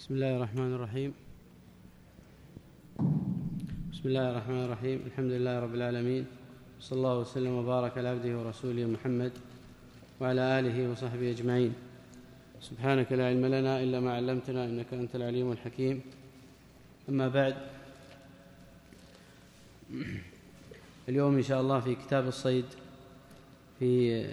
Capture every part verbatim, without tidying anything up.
بسم الله الرحمن الرحيم بسم الله الرحمن الرحيم الحمد لله رب العالمين، صلى الله وسلم وبارك على عبده ورسوله محمد وعلى آله وصحبه أجمعين. سبحانك لا علم لنا إلا ما علمتنا إنك أنت العليم الحكيم. أما بعد، اليوم إن شاء الله في كتاب الصيد في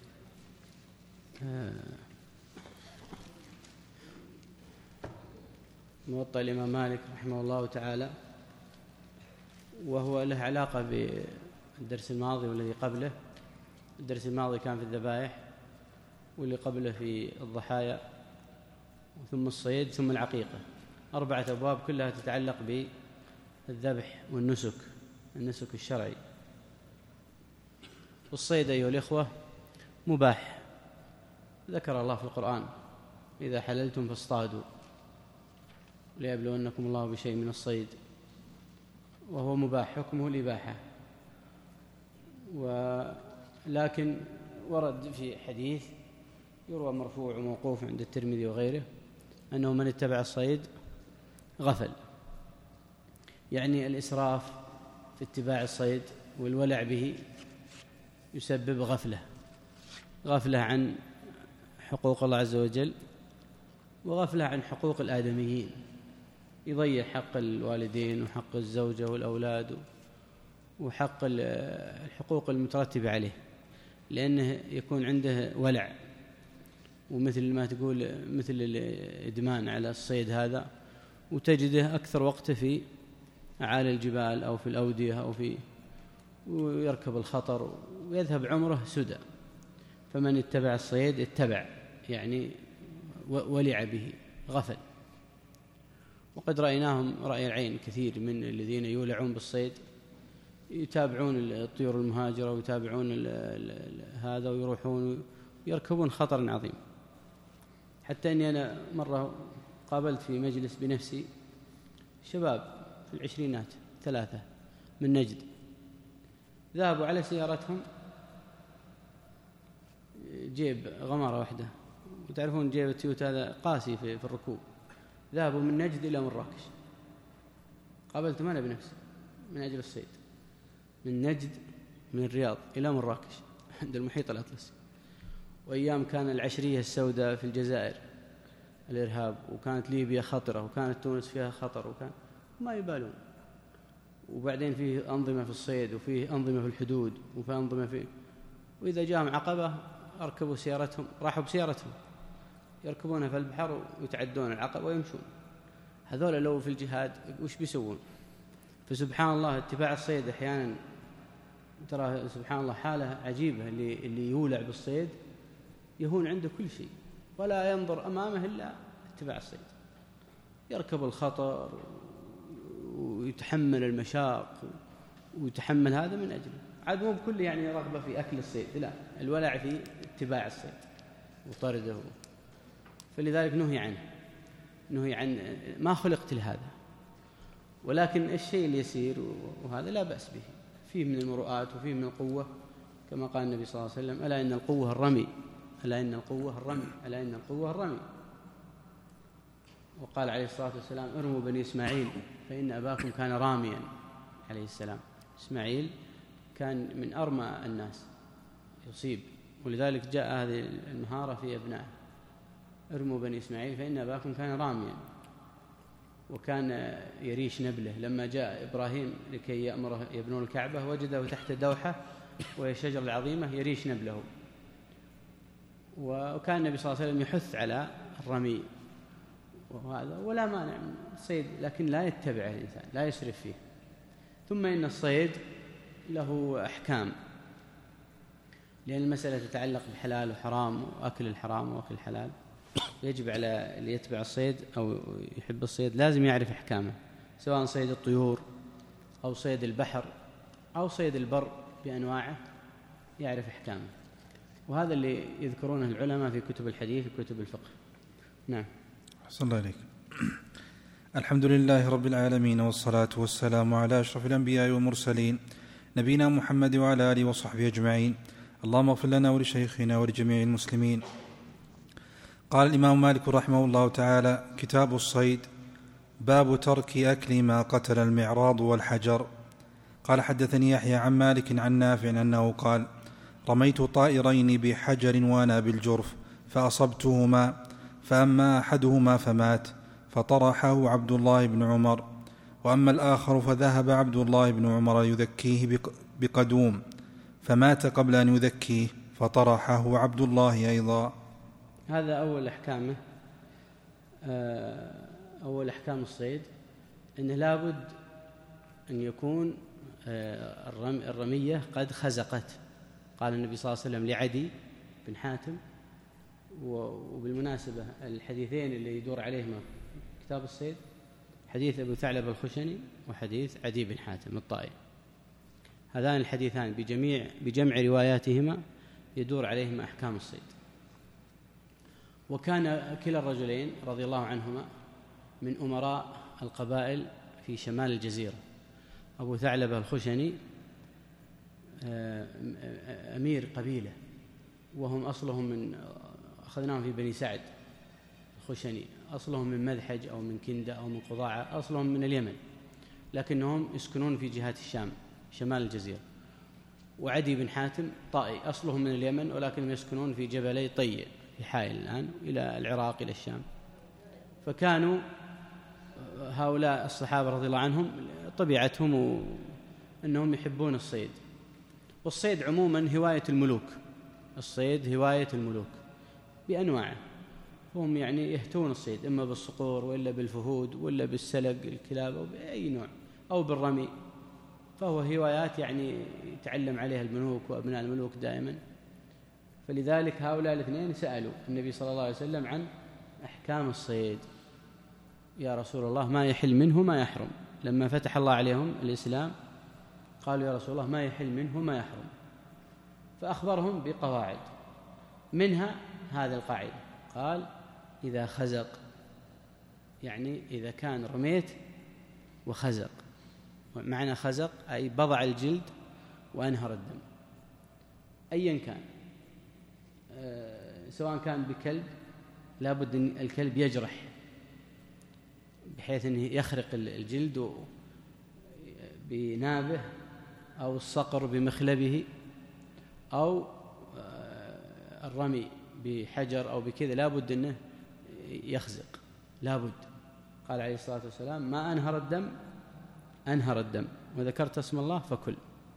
موطأ الإمام مالك رحمه الله تعالى، وهو له علاقة بالدرس الماضي والذي قبله. الدرس الماضي كان في الذبائح، واللي قبله في الضحايا، ثم الصيد، ثم العقيقة. أربعة أبواب كلها تتعلق بالذبح والنسك، النسك الشرعي. والصيد أيها الإخوة مباح، ذكر الله في القرآن: إذا حللتم فاصطادوا ليبلونكم الله بشيء من الصيد، وهو مباح، حكمه الإباحة. ولكن ورد في حديث يروى مرفوع وموقوف عند الترمذي وغيره أنه من اتبع الصيد غفل، يعني الإسراف في اتباع الصيد والولع به يسبب غفلة غفلة عن حقوق الله عز وجل، وغفلة عن حقوق الآدميين، يضيع حق الوالدين وحق الزوجة والأولاد وحق الحقوق المترتبة عليه، لأنه يكون عنده ولع، ومثل ما تقول مثل الإدمان على الصيد هذا، وتجده أكثر وقته في أعالي الجبال أو في الأودية أو في ويركب الخطر ويذهب عمره سدى. فمن اتبع الصيد اتبع، يعني ولع به، غفل. وقد رأيناهم رأي العين كثير من الذين يولعون بالصيد، يتابعون الطيور المهاجرة ويتابعون هذا ويروحون ويركبون خطر عظيم. حتى أني أنا مرة قابلت في مجلس بنفسي شباب في العشرينات ثلاثة من نجد، ذهبوا على سيارتهم جيب غمارة واحدة، وتعرفون جيب التيوت هذا قاسي في الركوب، ذهبوا من نجد إلى مراكش. قابلتهم أنا بنفسي من أجل الصيد، من نجد من الرياض إلى مراكش عند المحيط الأطلسي. وأيام كان العشرية السوداء في الجزائر الإرهاب، وكانت ليبيا خطرة، وكانت تونس فيها خطر، وكان ما يبالون. وبعدين فيه أنظمة في الصيد، وفيه أنظمة في الحدود، وفيه أنظمة في وإذا جاءهم عقبة أركبوا سيارتهم، راحوا بسيارتهم يركبونها في البحر ويتعدون العقبة ويمشون. هذول لو في الجهاد وش بيسوون؟ فسبحان الله اتباع الصيد أحيانا ترى سبحان الله حالة عجيبة. اللي, اللي يولع بالصيد يهون عنده كل شيء، ولا ينظر أمامه إلا اتباع الصيد، يركب الخطر ويتحمل المشاق ويتحمل هذا من أجله. عاد مو بكل يعني رغبة في أكل الصيد، لا، الولع في اتباع الصيد وطرده. فلذلك نهي عنه، نهي عن ما خلقت لهذا. ولكن الشيء اللي يسير وهذا لا بأس به، فيه من المروءات وفيه من القوة، كما قال النبي صلى الله عليه وسلم: ألا إن القوة الرمي، ألا إن القوة الرمي، ألا إن القوة الرمي. وقال عليه الصلاة والسلام: ارموا بني إسماعيل فإن أباكم كان راميا عليه السلام. إسماعيل كان من أرمى الناس، يصيب، ولذلك جاء هذه المهارة في أبنائه: ارموا بني إسماعيل فإن أباكم كان راميا. وكان يريش نبله. لما جاء إبراهيم لكي يأمره يبنون الكعبة وجده تحت دوحة وهي الشجرة العظيمة يريش نبله. وكان النبي صلى الله عليه وسلم يحث على الرمي وهذا، ولا مانع من الصيد، لكن لا يتبعه الإنسان، لا يسرف فيه. ثم إن الصيد له أحكام، لأن المسألة تتعلق بحلال وحرام، وأكل الحرام وأكل الحلال. يجب على اللي يتبع الصيد أو يحب الصيد لازم يعرف أحكامه، سواء صيد الطيور أو صيد البحر أو صيد البر بأنواعه، يعرف أحكامه. وهذا اللي يذكرونه العلماء في كتب الحديث وكتب الفقه. نعم. أحسن الله عليك. الحمد لله رب العالمين، والصلاة والسلام على أشرف الأنبياء والمرسلين، نبينا محمد وعلى آله وصحبه أجمعين. اللهم اغفر لنا ولشيخنا ولجميع المسلمين. قال الإمام مالك رحمه الله تعالى: كتاب الصيد، باب ترك أكل ما قتل المعراض والحجر. قال: حدثني يحيى عن مالك عن نافع أنه قال: رميت طائرين بحجر وأنا بالجرف فأصبتهما، فأما أحدهما فمات فطرحه عبد الله بن عمر، وأما الآخر فذهب عبد الله بن عمر يذكيه بقدوم فمات قبل أن يذكيه فطرحه عبد الله أيضا. هذا أول أحكامه. أول أحكام الصيد أنه لابد أن يكون الرمية قد خزقت. قال النبي صلى الله عليه وسلم لعدي بن حاتم، وبالمناسبة الحديثين اللي يدور عليهما كتاب الصيد حديث أبو ثعلب الخشني وحديث عدي بن حاتم الطائي، هذان الحديثان بجميع بجمع رواياتهما يدور عليهما أحكام الصيد. وكان كلا الرجلين رضي الله عنهما من أمراء القبائل في شمال الجزيرة. أبو ثعلب الخشني أمير قبيلة، وهم أصلهم من أخذناهم في بني سعد الخشني، أصلهم من مذحج أو من كندة أو من قضاعة، أصلهم من اليمن، لكنهم يسكنون في جهات الشام شمال الجزيرة. وعدي بن حاتم طائي، أصلهم من اليمن ولكنهم يسكنون في جبلي طي في حائل الآن إلى العراق إلى الشام. فكانوا هؤلاء الصحابة رضي الله عنهم طبيعتهم أنهم يحبون الصيد، والصيد عموما هواية الملوك، الصيد هواية الملوك بأنواعه، هم يعني يهتون الصيد إما بالصقور وإلا بالفهود وإلا بالسلق الكلاب أو بأي نوع أو بالرمي، فهو هوايات يعني يتعلم عليها الملوك وأبناء الملوك دائما. فلذلك هؤلاء الاثنين سألوا النبي صلى الله عليه وسلم عن أحكام الصيد: يا رسول الله ما يحل منه ما يحرم. لما فتح الله عليهم الإسلام قالوا: يا رسول الله ما يحل منه ما يحرم. فأخبرهم بقواعد، منها هذا القاعدة، قال: إذا خزق، يعني إذا كان رميت وخزق، معنى خزق أي بضع الجلد وأنهر الدم أيا كان، أه سواء كان بكلب لابد أن الكلب يجرح بحيث أنه يخرق الجلد بنابه أو الصقر بمخلبه، أو الرمي بحجر أو بكذا لابد أنه يخزق، لابد. قال عليه الصلاة والسلام: ما أنهر الدم أنهر الدم، وذكرت اسم الله فكل.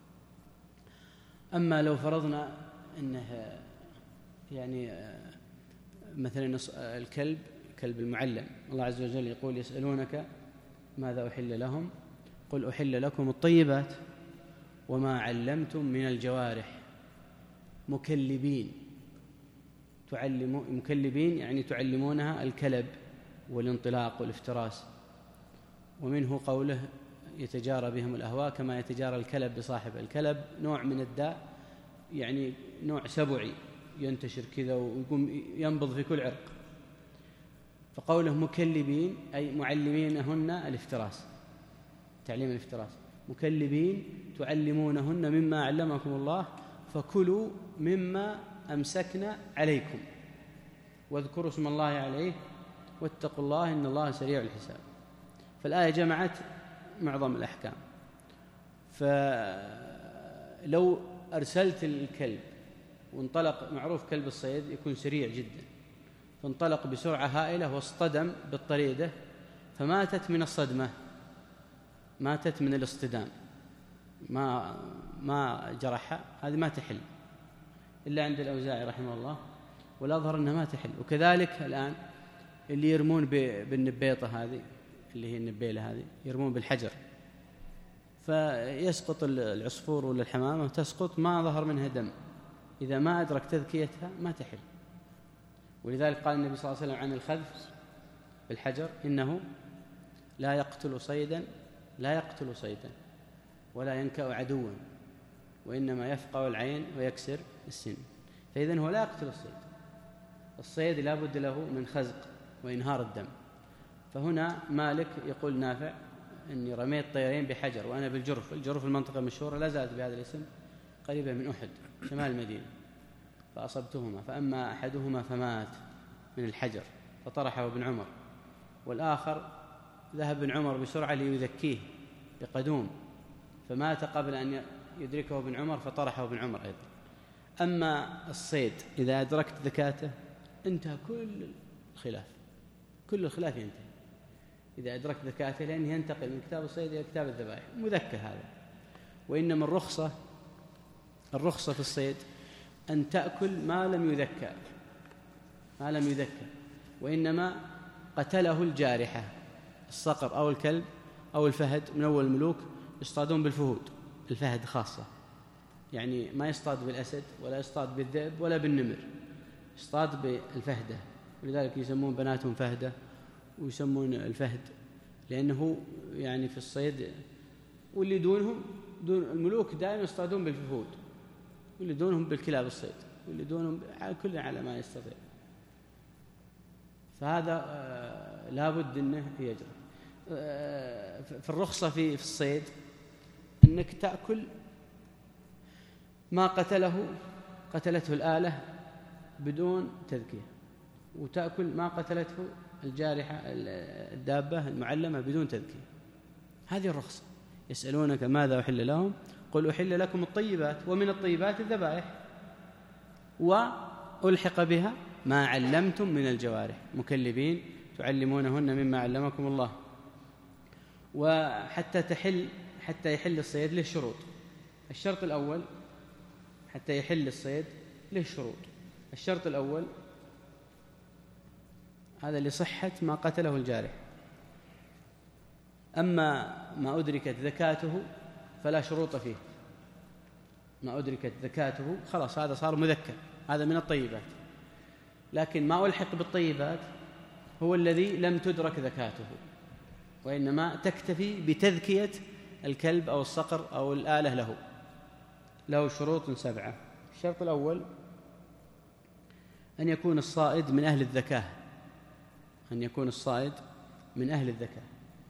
أما لو فرضنا أنه يعني مثلا الكلب كلب المعلم، الله عز وجل يقول: يسألونك ماذا أحل لهم قل أحل لكم الطيبات وما علمتم من الجوارح مكلبين تعلمون، مكلبين يعني تعلمونها الكلب والانطلاق والافتراس. ومنه قوله: يتجارى بهم الأهواء كما يتجارى الكلب بصاحب. الكلب نوع من الداء، يعني نوع سبعي ينتشر كذا ويقوم ينبض في كل عرق. فقوله مكلبين أي معلمينهن الافتراس، تعليم الافتراس. مكلبين تعلمونهن مما علمكم الله فكلوا مما أمسكنا عليكم واذكروا اسم الله عليه واتقوا الله إن الله سريع الحساب. فالآية جمعت معظم الأحكام. فلو أرسلت الكلب وانطلق، معروف كلب الصيد يكون سريع جدا، فانطلق بسرعة هائلة واصطدم بالطريدة فماتت من الصدمة، ماتت من الاصطدام، ما ما جرحها، هذه ما تحل إلا عند الأوزاعي رحمه الله، والأظهر أنها ما تحل. وكذلك الآن اللي يرمون بالنبيطة هذه اللي هي النبيلة هذه، يرمون بالحجر فيسقط العصفور ولا الحمامة، تسقط ما ظهر منها دم، إذا ما أدرك تذكيتها ما تحل. ولذلك قال النبي صلى الله عليه وسلم عن الخذف بالحجر: إنه لا يقتل صيدا لا يقتل صيدا ولا ينكأ عدوا وإنما يفقع العين ويكسر السن. فإذن هو لا يقتل الصيد، الصيد لا بد له من خزق وإنهار الدم. فهنا مالك يقول نافع: إني رميت طيرين بحجر وأنا بالجرف. الجرف المنطقة المشهورة لا زالت بهذا الاسم، قريبة من أحد شمال المدينة، فأصبتهما فأما أحدهما فمات من الحجر فطرحه ابن عمر، والآخر ذهب ابن عمر بسرعة ليذكيه بقدوم فمات قبل أن يدركه ابن عمر فطرحه ابن عمر أيضا. أما الصيد إذا أدركت ذكاته انتهى كل الخلاف، كل الخلاف ينتهي إذا أدركت ذكاته، لأنه ينتقل من كتاب الصيد إلى كتاب الذبائح، مذكى هذا. وإنما الرخصة الرخصة في الصيد أن تأكل ما لم يذكى ما لم يذكى وإنما قتله الجارحة، الصقر أو الكلب أو الفهد من أول الملوك يصطادون بالفهود، الفهد خاصة، يعني ما يصطاد بالأسد ولا يصطاد بالذئب ولا بالنمر، يصطاد بالفهدة، ولذلك يسمون بناتهم فهدة ويسمون الفهد، لأنه يعني في الصيد. واللي دونهم دون الملوك دائما يصطادون بالفهود، واللي دونهم بالكلاب الصيد، واللي دونهم كل على ما يستطيع. فهذا آه لابد أنه يجري. آه في الرخصة في في الصيد أنك تأكل ما قتله قتلته الآلة بدون تذكية، وتأكل ما قتلته الجارحة الدابة المعلمة بدون تذكية. هذه الرخصة. يسألونك ماذا أحل لهم قل أحل لكم الطيبات ومن الطيبات الذبائح وألحق بها ما علمتم من الجوارح مكلبين تعلمونهن مما علمكم الله. وحتى تحل حتى يحل الصيد له شروط. الشرط الأول حتى يحل الصيد له شروط. الشرط الأول هذا لصحة ما قتله الجارح. أما ما أدركت ذكاته فلا شروط فيه، ما أدركت ذكاته خلاص هذا صار مذكى، هذا من الطيبات. لكن ما ألحق بالطيبات هو الذي لم تدرك ذكاته، وإنما تكتفي بتذكية الكلب أو الصقر أو الآلة له له شروط سبعة. الشرط الأول أن يكون الصائد من أهل الذكاء، أن يكون الصائد من أهل الذكاء،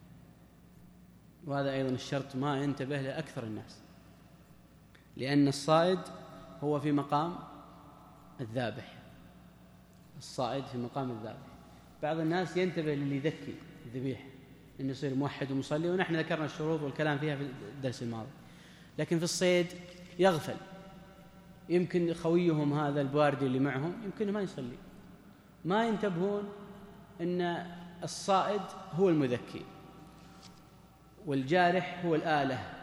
وهذا أيضا الشرط ما ينتبه له أكثر الناس، لأن الصائد هو في مقام الذابح، الصائد في مقام الذابح. بعض الناس ينتبه للي يذكي الذبيح أنه يصير موحد ومصلي، ونحن ذكرنا الشروط والكلام فيها في الدرس الماضي. لكن في الصيد يغفل، يمكن خويهم هذا البواردي اللي معهم يمكن ما يصلي، ما ينتبهون أن الصائد هو المذكي والجارح هو الآلة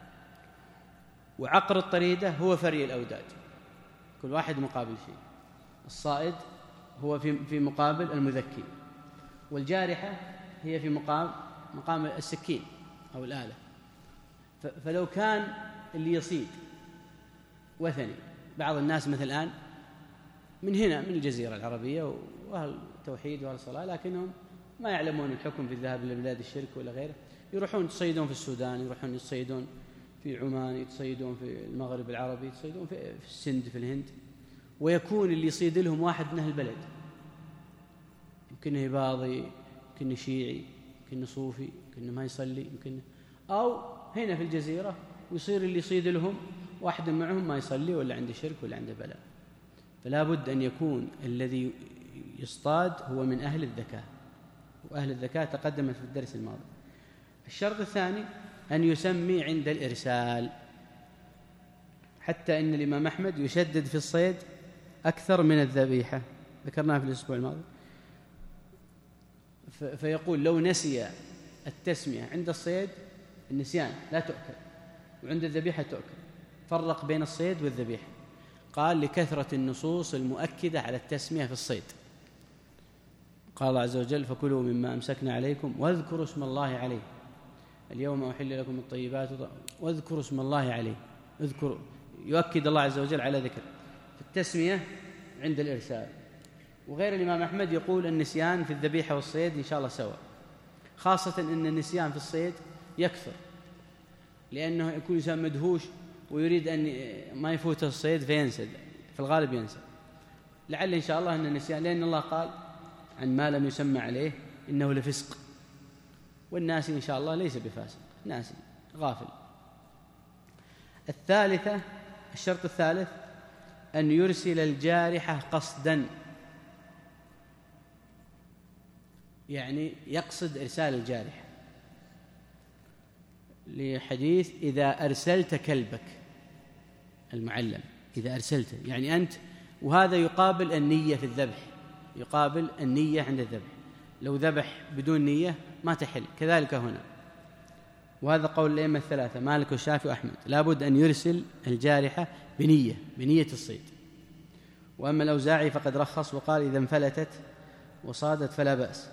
وعقر الطريدة هو فري الأوداد، كل واحد مقابل شيء. الصائد هو في في مقابل المذكي، والجارحة هي في مقام مقام السكين أو الآلة. فلو كان اللي يصيد وثني، بعض الناس مثل الآن من هنا من الجزيرة العربية وأهل توحيد وأهل صلاة، لكنهم ما يعلمون الحكم في الذهاب إلى بلاد الشرك ولا غيره، يروحون يتصيدون في السودان، يروحون يتصيدون في عمان، يتصيدون في المغرب العربي، يتصيدون في السند في الهند، ويكون اللي يصيد لهم واحد من أهل البلد، يمكنه باضي، يمكنه شيعي، يمكنه صوفي، يمكنه ما يصلي، يمكنه أو هنا في الجزيرة، ويصير اللي يصيد لهم واحد معهم ما يصلي ولا عنده شرك ولا عنده بلاء. فلا بد أن يكون الذي يصطاد هو من أهل الذكاء، وأهل الذكاء تقدمت في الدرس الماضي. الشرط الثاني أن يسمي عند الإرسال، حتى إن الإمام أحمد يشدد في الصيد أكثر من الذبيحة، ذكرناها في الأسبوع الماضي. فيقول لو نسي التسمية عند الصيد النسيان لا تؤكل، وعند الذبيحة تؤكل، فرق بين الصيد والذبيحة. قال لكثرة النصوص المؤكدة على التسمية في الصيد. قال الله عز وجل فكلوا مما أمسكنا عليكم واذكروا اسم الله عليه، اليوم أحل لكم الطيبات واذكروا اسم الله عليه. اذكروا، يؤكد الله عز وجل على ذكر في التسمية عند الإرسال. وغير الإمام أحمد يقول النسيان في الذبيحة والصيد إن شاء الله سواء، خاصة أن النسيان في الصيد يكثر، لأنه يكون إنسان مدهوش ويريد أن ما يفوت الصيد فينسى، في الغالب ينسى. لعل إن شاء الله أن النسيان، لأن الله قال عن ما لم يسمى عليه إنه لفسق، والناس إن شاء الله ليس بفاسق، ناسي غافل. الثالثة، الشرط الثالث أن يرسل الجارحة قصدا، يعني يقصد إرسال الجارحة، لحديث إذا أرسلت كلبك المعلم، إذا أرسلته يعني أنت، وهذا يقابل النية في الذبح، يقابل النية عند الذبح، لو ذبح بدون نية ما تحل، كذلك هنا. وهذا قول الأئمة الثلاثة مالك والشافعي وأحمد، لا بد أن يرسل الجارحة بنية بنية الصيد. وأما الأوزاعي فقد رخص وقال إذا انفلتت وصادت فلا بأس.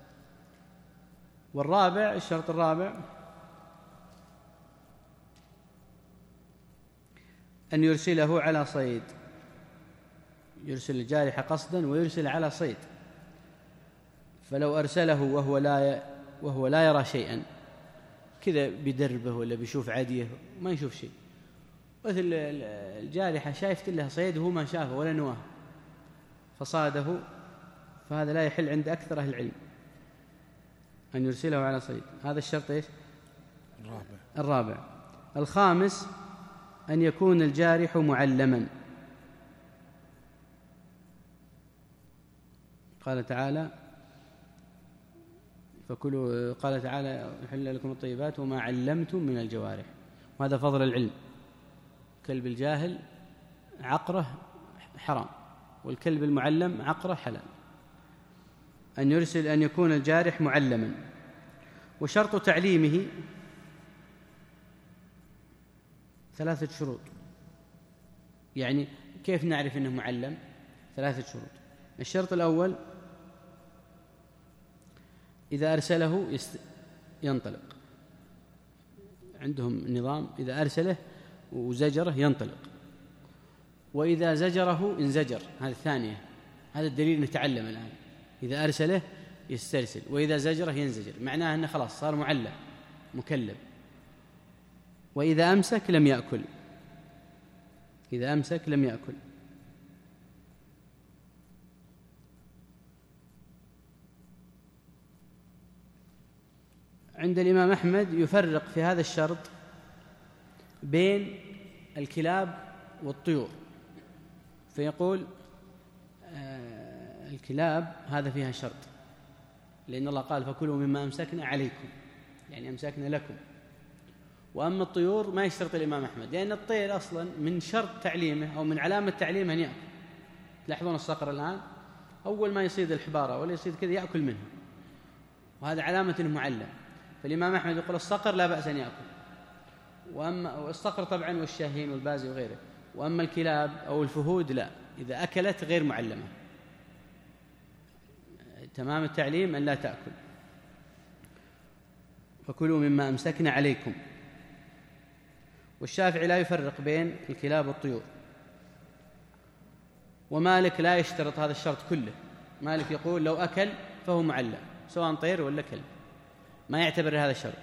والرابع، الشرط الرابع أن يرسله على صيد، يرسل الجارحة قصدا ويرسل على صيد. فلو أرسله وهو لا وهو لا يرى شيئا، كذا بدربه ولا بيشوف عديه ما يشوف شيء، مثل الجارحة شايفت لها صيد وهو ما شافه ولا نواه فصاده، فهذا لا يحل عند أكثر أهل العلم أن يرسله على صيد. هذا الشرط إيش؟ الرابع. الرابع. الخامس أن يكون الجارح معلما. قال تعالى فكلوا، قال تعالى يحل لكم الطيبات وما علمتم من الجوارح، وهذا فضل العلم. كلب الجاهل عقره حرام، والكلب المعلم عقره حلال. أن يرسل أن يكون الجارح معلما. وشرط تعليمه ثلاثة شروط. يعني كيف نعرف أنه معلم؟ ثلاثة شروط. الشرط الأول إذا أرسله يست... ينطلق، عندهم نظام إذا أرسله وزجره ينطلق، وإذا زجره انزجر، هذا الثانية، هذا الدليل نتعلم الآن. إذا أرسله يسترسل، وإذا زجره ينزجر، معناه أنه خلاص صار معلم مكلب. وإذا أمسك لم يأكل، إذا أمسك لم يأكل. عند الإمام أحمد يفرق في هذا الشرط بين الكلاب والطيور، فيقول آه الكلاب هذا فيها شرط، لأن الله قال فكلوا مما أمسكنا عليكم، يعني أمسكنا لكم. وأما الطيور ما يشترط الإمام أحمد، لأن الطير أصلا من شرط تعليمه أو من علامة تعليمه أن يأكل. تلاحظون الصقر الآن أول ما يصيد الحبارة ولا يصيد كذا يأكل منها، وهذا علامة أنه معلم. فالإمام أحمد يقول الصقر لا بأس أن يأكل، وأما الصقر طبعا والشاهين والبازي وغيره. وأما الكلاب أو الفهود لا، إذا أكلت غير معلمة، تمام التعليم أن لا تأكل. فكلوا مما أمسكنا عليكم. والشافعي لا يفرق بين الكلاب والطيور. ومالك لا يشترط هذا الشرط كله. مالك يقول لو أكل فهو معلم سواء طير ولا كلب، ما يعتبر هذا الشرط.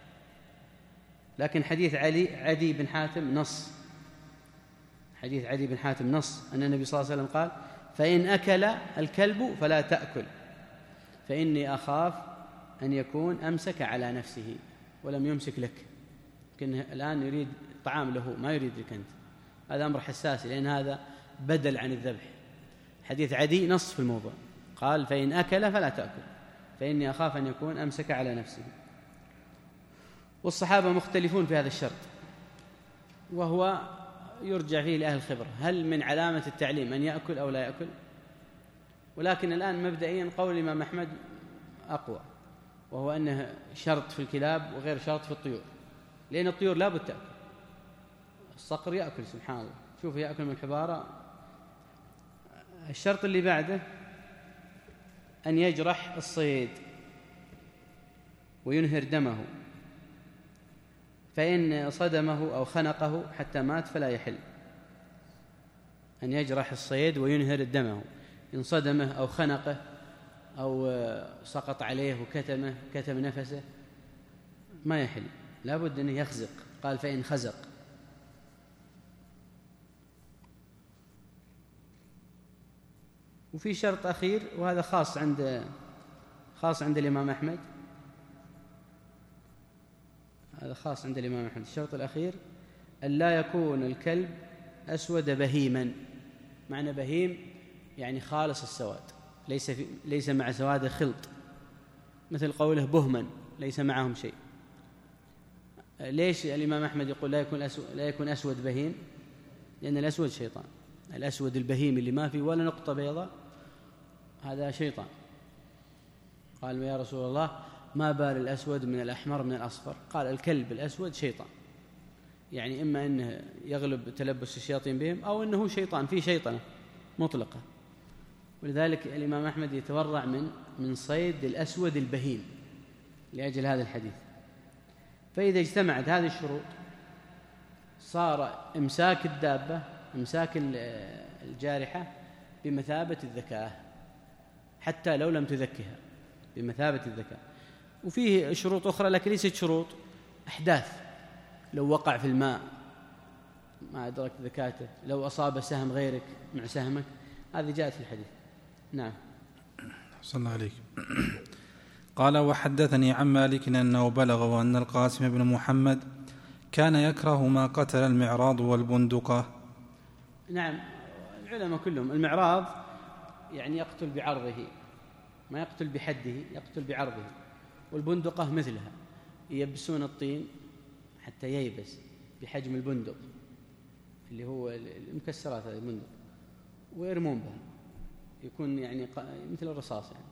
لكن حديث علي عدي بن حاتم نص، حديث عدي بن حاتم نص أن النبي صلى الله عليه وسلم قال فإن أكل الكلب فلا تأكل فإني أخاف أن يكون أمسك على نفسه ولم يمسك لك. لكن الآن يريد طعام له ما يريد لك أنت، هذا أمر حساس، لأن هذا بدل عن الذبح. حديث عدي نص في الموضوع، قال فإن أكل فلا تأكل فإني أخاف أن يكون أمسك على نفسه. والصحابة مختلفون في هذا الشرط، وهو يرجع فيه لأهل الخبرة، هل من علامة التعليم أن يأكل أو لا يأكل؟ ولكن الآن مبدئيا قول الإمام أحمد أقوى، وهو أنه شرط في الكلاب وغير شرط في الطيور، لأن الطيور لا بد تأكل. الصقر يأكل سبحان الله، شوف يأكل من الحبارة. الشرط اللي بعده أن يجرح الصيد وينهر دمه، فإن صدمه أو خنقه حتى مات فلا يحل. أن يجرح الصيد وينهر دمه، إن صدمه أو خنقه أو سقط عليه وكتمه كتم نفسه ما يحل، لا بد أنه يخزق. قال فإن خزق. وفي شرط أخير وهذا خاص عند خاص عند الإمام أحمد، هذا خاص عند الإمام أحمد. الشرط الأخير أن لا يكون الكلب أسود بهيما. معنى بهيم يعني خالص السواد، ليس في ليس مع سواده خلط، مثل قوله بهما ليس معهم شيء. ليش الإمام أحمد يقول لا يكون أسود, لا يكون أسود بهيم؟ لأن الأسود شيطان. الأسود البهيم اللي ما فيه ولا نقطة بيضاء هذا شيطان. قال يا رسول الله ما بال الأسود من الأحمر من الأصفر؟ قال الكلب الأسود شيطان، يعني إما أنه يغلب تلبس الشياطين بهم أو أنه شيطان، في شيطنة مطلقة. ولذلك الإمام أحمد يتورع من من صيد الأسود البهيم لأجل هذا الحديث. فإذا اجتمعت هذه الشروط صار إمساك الدابة إمساك الجارحة بمثابة الذكاء حتى لو لم تذكها، بمثابة الذكاء. وفيه شروط أخرى لكن ليست شروط، أحداث. لو وقع في الماء ما أدرك ذكاته، لو أصاب سهم غيرك مع سهمك، هذه جاءت في الحديث. نعم. صلى الله عليك. قال وحدثني عن مالك أنه بلغه أن القاسم بن محمد كان يكره ما قتل المعراض والبندقة. نعم، العلماء كلهم المعراض يعني يقتل بعرضه، ما يقتل بحده، يقتل بعرضه. والبندقة مثلها، ييبسون الطين حتى ييبس بحجم البندق اللي هو المكسرات هذه البندق، ويرمون بها، يكون يعني مثل الرصاص يعني.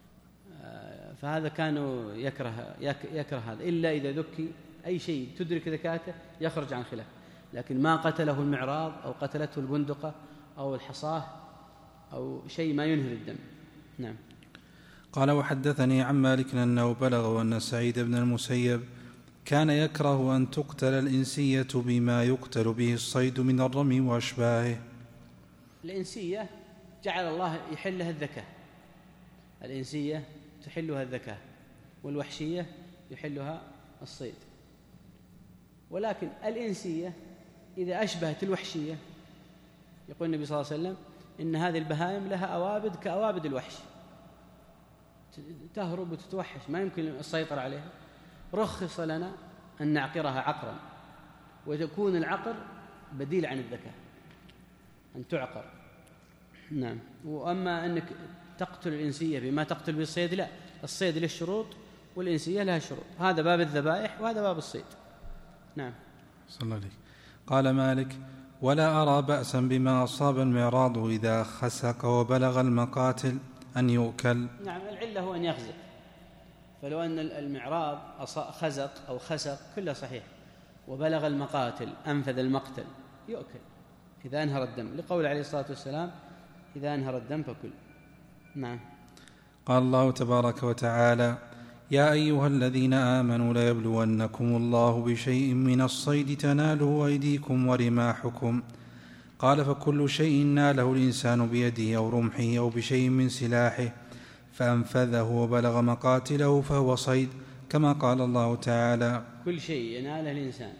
فهذا كانوا يكره يكره هذا، إلا إذا ذكي أي شيء تدرك ذكاته يخرج عن خلاف. لكن ما قتله المعراض أو قتلته البندقة أو الحصاة أو شيء ما ينهر الدم. نعم. قال وحدثني عن مالك أنه بلغه أن سعيد بن المسيب كان يكره أن تقتل الإنسية بما يقتل به الصيد من الرمي وأشباهه. الإنسية جعل الله يحلها الذكاء، الإنسية تحلها الذكاء، والوحشية يحلها الصيد. ولكن الإنسية إذا أشبهت الوحشية، يقول النبي صلى الله عليه وسلم إن هذه البهائم لها أوابد كأوابد الوحش، تهرب وتتوحش ما يمكن السيطرة عليها. رخص لنا أن نعقرها عقرا، وتكون العقر بديل عن الذكاء، أن تعقر. نعم. وأما أنك تقتل الإنسية بما تقتل بالصيد، لا، الصيد له شروط والإنسية لها شروط. هذا باب الذبائح وهذا باب الصيد. نعم. صلى الله عليه. قال مالك ولا أرى بأسا بما أصاب المعراض إذا خسق وبلغ المقاتل أن يؤكل. نعم، العلة هو أن يخزق، فلو أن المعراض خزق أو خسق كله صحيح، وبلغ المقاتل أنفذ المقتل يؤكل إذا أنهر الدم، لقول عليه الصلاة والسلام إذا أنهر الدم فكل. نعم. قال الله تبارك وتعالى يا أيها الذين آمنوا ليبلونكم الله بشيء من الصيد تناله أيديكم ورماحكم. قال فكل شيء ناله الإنسان بيده أو رمحه أو بشيء من سلاحه فأنفذه وبلغ مقاتله فهو صيد، كما قال الله تعالى كل شيء يناله الإنسان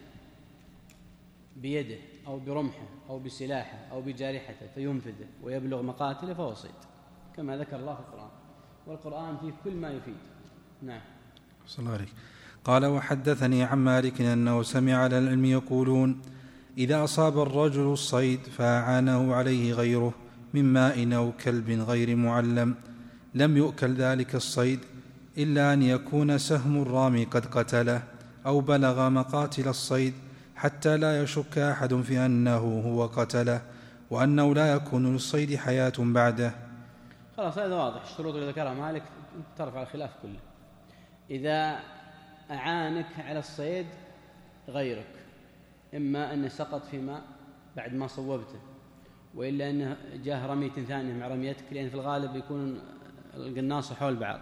بيده أو برمحه أو بسلاحه أو بجارحته فينفذه ويبلغ مقاتله فهو صيد، كما ذكر الله في القرآن، والقرآن فيه كل ما يفيد. نعم. صلى الله عليه. قال وحدثني عن مالك أنه سمع على العلم يقولون إذا أصاب الرجل الصيد فأعانه عليه غيره من ماء أو كلب غير معلم لم يؤكل ذلك الصيد إلا أن يكون سهم الرامي قد قتله أو بلغ مقاتل الصيد حتى لا يشك أحد في أنه هو قتله وأنه لا يكون للصيد حياة بعده. خلاص هذا واضح. الشروط اللي ذكرها مالك ترفع الخلاف كله. إذا أعانك على الصيد غيرك، إما أنه سقط في ماء بعد ما صوبته، وإلا أنه جاه رمية ثانية مع رميتك، لأن في الغالب يكون القناص حول بعض،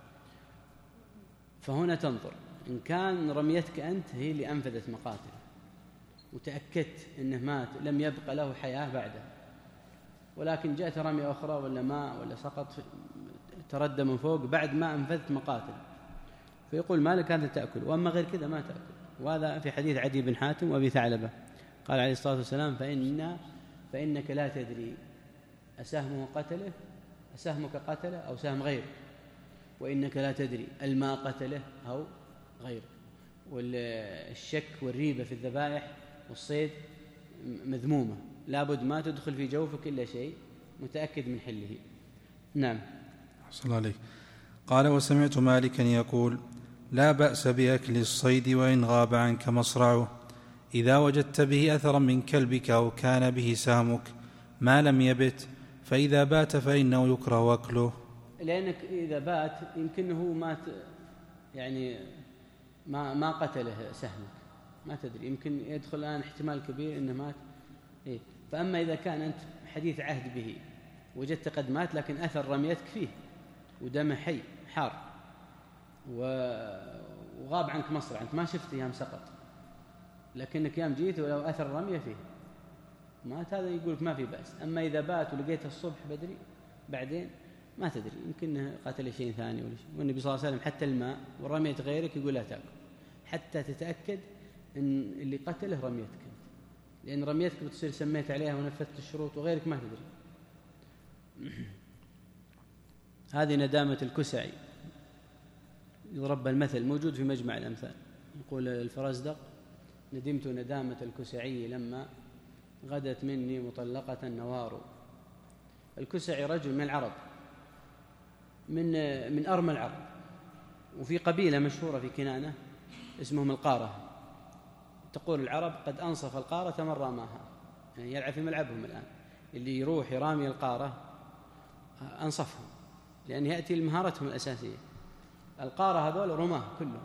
فهنا تنظر إن كان رميتك أنت هي اللي أنفذت مقاتله وتأكدت أنه مات لم يبقى له حياة بعده، ولكن جاءت رمية أخرى ولا ماء ولا سقط تردى من فوق بعد ما أنفذت مقاتل، فيقول مالك هذا تأكل، وأما غير كذا ما تأكل. وهذا في حديث عدي بن حاتم وأبي ثعلبة قال عليه الصلاة والسلام فإن فإنك لا تدري أسهمه قتله أسهمك قتله أو سهم غيره، وإنك لا تدري الماء قتله أو غيره. والشك والريبة في الذبائح والصيد مذمومة، لابد ما تدخل في جوفك إلا شيء متأكد من حله. نعم. صلى الله عليه. قال: وسمعت مالكا يقول: لا بأس بأكل الصيد وإن غاب عنك مصرعه إذا وجدت به أثرا من كلبك أو كان به سامك ما لم يبت، فإذا بات فإنه يكره أكله. لأنك إذا بات يمكنه مات، يعني ما ما قتله سهمك، ما تدري، يمكن يدخل الآن احتمال كبير إنه مات. إيه؟ فأما إذا كان أنت حديث عهد به وجدت قد مات لكن أثر رميتك فيه ودمه حي حار وغاب عنك مصرع، أنت ما شفت يام سقط لكنك يام جيت ولو أثر رمية فيه مات، هذا يقولك ما في بأس. أما إذا بات ولقيته الصبح بدري بعدين ما تدري، يمكن قتل شيء ثاني ولا شيء. والنبي صلى الله عليه وسلم حتى الماء ورمية غيرك يقول لا تأكل حتى تتأكد أن اللي قتله رميتك، لأن رميتك بتصير سميت عليها ونفذت الشروط وغيرك ما تدري. هذه ندامة الكسعي، يضرب المثل موجود في مجمع الأمثال. يقول الفرزدق: ندمت ندامة الكسعي لما غدت مني مطلقة نوار. الكسعي رجل من العرب، من من أرمى العرب، وفي قبيلة مشهورة في كنانة اسمهم القارة. تقول العرب: قد أنصف القارة من رماها، يعني يلعب في ملعبهم الآن، اللي يروح يرامي القارة أنصفهم، لأن يأتي لمهارتهم الأساسية. القارة هذول رماه كلهم،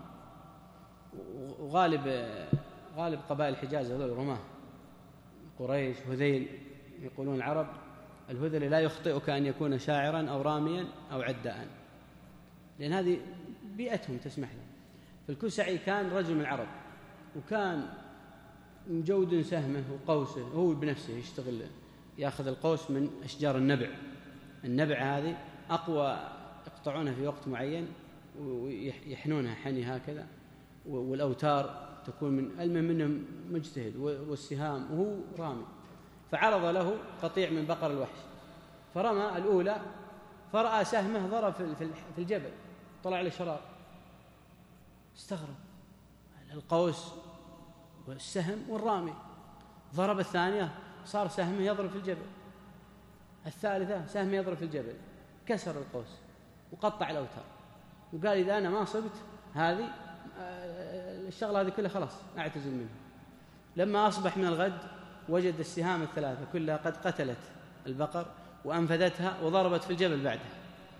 وغالب غالب قبائل الحجاز هذول رماه، قريش هذيل. يقولون العرب: الهذل لا يخطئك أن يكون شاعرا أو راميا أو عداء، لأن هذه بيئتهم تسمح له. فالكسعي كان رجل من العرب، وكان مجود سهمه وقوسه، هو بنفسه يشتغل، يأخذ القوس من أشجار النبع. النبع هذه أقوى، يقطعونها في وقت معين ويحنونها حني هكذا، والأوتار تكون من المهم منهم مجتهد، والسهام وهو رامي. فعرض له قطيع من بقر الوحش، فرمى الأولى فرأى سهمه ضرب في الجبل، طلع له شرار، استغرب القوس والسهم والرامي. ضرب الثانية صار سهمه يضرب في الجبل، الثالثة سهمه يضرب في الجبل، كسر القوس وقطع الأوتار، وقال: إذا أنا ما صبت هذه الشغلة هذه كلها خلاص أعتزل منها. لما أصبح من الغد وجد السهام الثلاثة كلها قد قتلت البقر وأنفذتها وضربت في الجبل بعدها.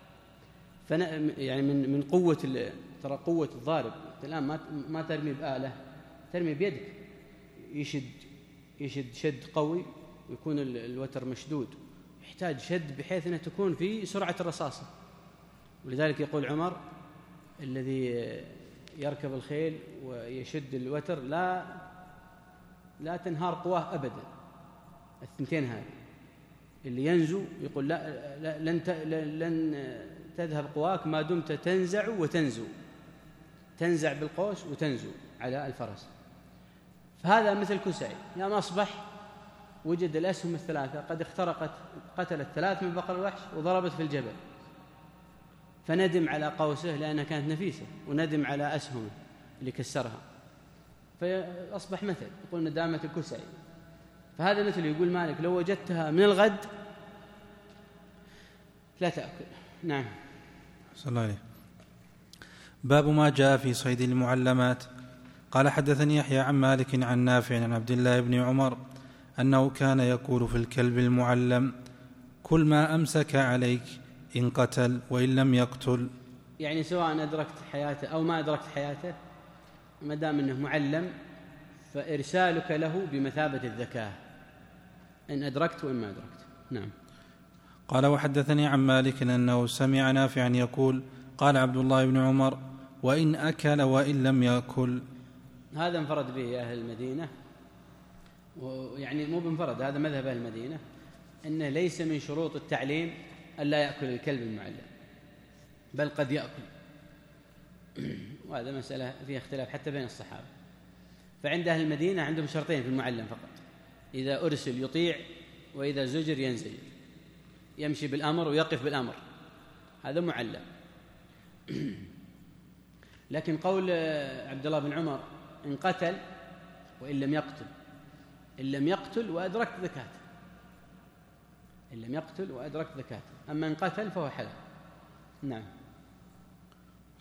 يعني من من قوة، ترى قوة الضارب الآن ما ما ترمي بآلة، ترمي بيدك، يشد يشد شد قوي ويكون الوتر مشدود، يحتاج شد بحيث أنها تكون في سرعة الرصاصة. ولذلك يقول عمر: الذي يركب الخيل ويشد الوتر لا لا تنهار قواه أبدا. الثنتين هذه اللي ينزو يقول لا, لا لن, لن تذهب قواك ما دمت تنزع وتنزو، تنزع بالقوس وتنزو على الفرس. فهذا مثل كسعي، يوم أصبح وجد الأسهم الثلاثة قد اخترقت، قتلت ثلاث من بقر الوحش وضربت في الجبل، فندم على قوسه لأنها كانت نفيسة، وندم على أسهمه اللي كسرها، فأصبح مثل. يقول ندامة الكسعي. فهذا مثل يقول مالك: لو وجدتها من الغد لا تأكل. نعم. صلى الله عليه. باب ما جاء في صيد المعلمات. قال: حدثني يحيى عن مالك عن نافع عن عبد الله بن عمر أنه كان يقول في الكلب المعلم: كل ما أمسك عليك إن قتل وإن لم يقتل. يعني سواء أدركت حياته أو ما أدركت حياته، ما دام أنه معلم فإرسالك له بمثابة الذكاء، إن أدركت وإن ما أدركت. نعم. قال: وحدثني عن مالك أنه سمع نافعا يقول: قال عبد الله بن عمر: وإن أكل وإن لم يأكل. هذا انفرد به أهل المدينة، ويعني مو بانفرد، هذا مذهب أهل المدينة، أنه ليس من شروط التعليم ألا يأكل الكلب المعلم، بل قد يأكل. وهذا مسألة فيها اختلاف حتى بين الصحابة. فعند أهل المدينة عندهم شرطين في المعلم فقط: إذا أرسل يطيع، وإذا زجر ينزجر، يمشي بالأمر ويقف بالأمر، هذا معلم. لكن قول عبد الله بن عمر: إن قتل وإن لم يقتل، إن لم يقتل وأدركت ذكاته، إن لم يقتل وأدركت ذكاته، أما إن قتل فهو حلال. نعم.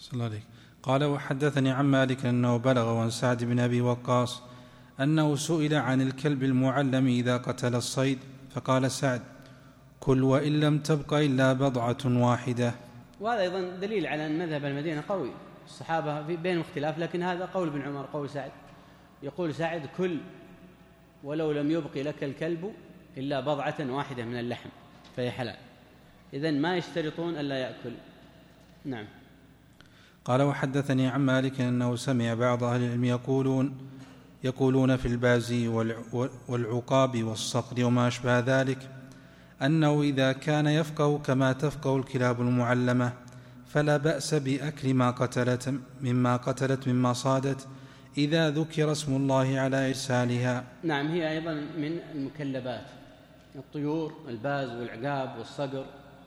صلى الله عليه. قال وحدثني عن مالك أنه بلغ عن سعد بن أبي وقاص أنه سئل عن الكلب المعلم إذا قتل الصيد فقال سعد كل وإن لم تبق إلا بضعة واحدة. وهذا أيضا دليل على أن مذهب المدينة قوي، الصحابة بينهم اختلاف، لكن هذا قول ابن عمر قول سعد. يقول سعد كل ولو لم يبق لك الكلب إلا بضعة واحدة من اللحم فهي حلال، إذن ما يشترطون ألا يأكل. نعم. قال وحدثني عن مالك أنه سمع بعض أهل العلم يقولون يقولون في البازي والعقاب والصقر وما أشبه ذلك أنه إذا كان يفقه كما تفقه الكلاب المعلمة فلا بأس بأكل ما قتلت مما قتلت مما صادت إذا ذكر اسم الله على إرسالها. نعم، هي أيضا من المكلبات، الطيور الباز والعقاب والصقر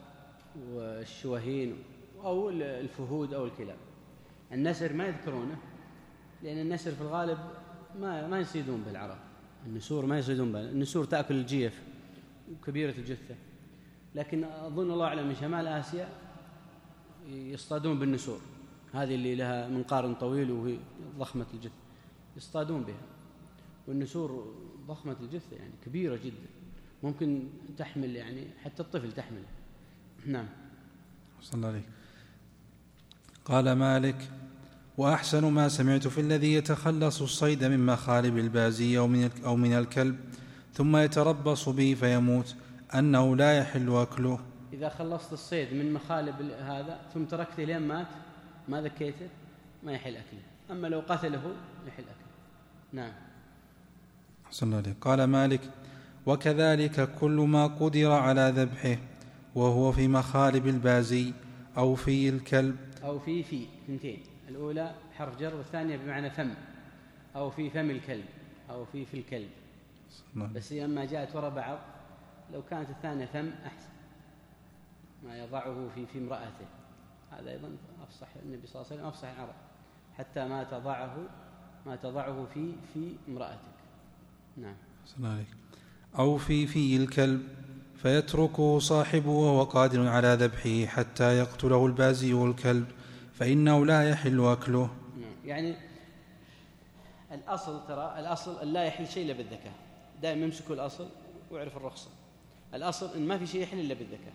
والشواهين أو الفهود أو الكلاب. النسر ما يذكرونه لأن النسر في الغالب ما ما يصيدون بالعرب، النسور ما يصيدون بها، النسور تأكل الجيف كبيرة الجثة، لكن أظن الله أعلم من شمال آسيا يصطادون بالنسور، هذه اللي لها منقار طويل وهي ضخمة الجثة يصطادون بها، والنسور ضخمة الجثة يعني كبيرة جدا، ممكن تحمل يعني حتى الطفل تحمل. نعم. صلى الله عليه. قال مالك وأحسن ما سمعت في الذي يتخلص الصيد من مخالب البازي أو من الكلب ثم يتربص به فيموت أنه لا يحل أكله. إذا خلصت الصيد من مخالب هذا ثم تركته لين مات ما ذكيته ما يحل أكله، أما لو قتله يحل أكله. نعم. صلى الله عليه. قال مالك وكذلك كل ما قدر على ذبحه وهو في مخالب البازي أو في الكلب أو في في اثنتين، الأولى حرف جر والثانية بمعنى فم، أو في فم الكلب أو في في الكلب، بس لما جاءت وراء بعض لو كانت الثانية فم أحسن، ما يضعه في في امرأته، هذا أيضا أفصح النبي صلى الله عليه وسلم أفصح العرب، حتى ما تضعه ما تضعه في في امرأتك. نعم. صلى الله عليه. أو في في الكلب فيتركه صاحبه وهو قادر على ذبحه حتى يقتله البازي والكلب فإنه لا يحل أكله. يعني الأصل ترى الأصل لا يحل شيء إلا بالذكاء، دائما يمسكوا الأصل ويعرف الرخصة. الأصل إن ما في شيء يحل إلا بالذكاء،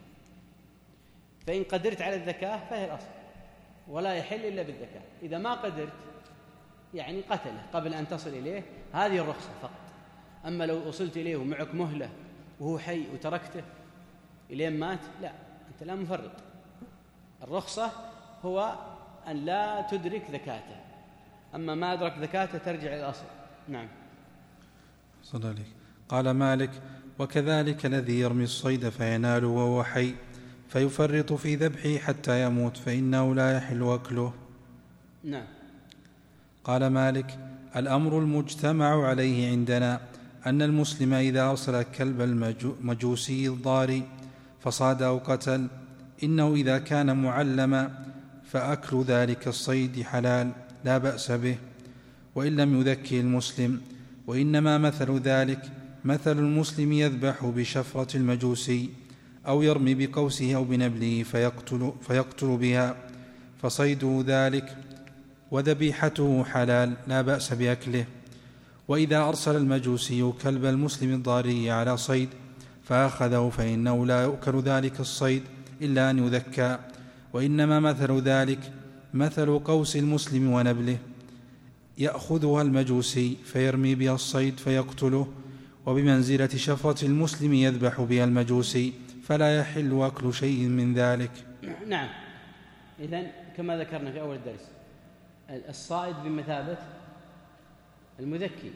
فإن قدرت على الذكاء فهي الأصل، ولا يحل إلا بالذكاء. إذا ما قدرت يعني قتله قبل أن تصل إليه هذه الرخصة فقط، أما لو وصلت إليه ومعك مهلة وهو حي وتركته إلين مات لا، أنت لا مفرط. الرخصة هو أن لا تدرك ذكاته، أما ما أدرك ذكاته ترجع إلى الأصل. نعم. صلى الله عليه. قال مالك وكذلك الذي يرمي الصيد فيناله وهو حي فيفرط في ذبحه حتى يموت فإنه لا يحل أكله. نعم. قال مالك الأمر المجتمع عليه عندنا أن المسلم إذا أرسل كلب المجوسي الضاري فصاد أو قتل إنه إذا كان معلما فأكل ذلك الصيد حلال لا بأس به وإن لم يذكي المسلم، وإنما مثل ذلك مثل المسلم يذبح بشفرة المجوسي أو يرمي بقوسه أو بنبله فيقتل, فيقتل بها فصيده ذلك وذبيحته حلال لا بأس بأكله. وإذا أرسل المجوسي كلب المسلم الضاري على صيد فأخذه فإنه لا يؤكل ذلك الصيد إلا أن يذكى، وإنما مثل ذلك مثل قوس المسلم ونبله يأخذها المجوسي فيرمي بها الصيد فيقتله، وبمنزلة شفرة المسلم يذبح بها المجوسي فلا يحل أكل شيء من ذلك. نعم. إذن كما ذكرنا في أول الدرس الصائد بمثابة المذكي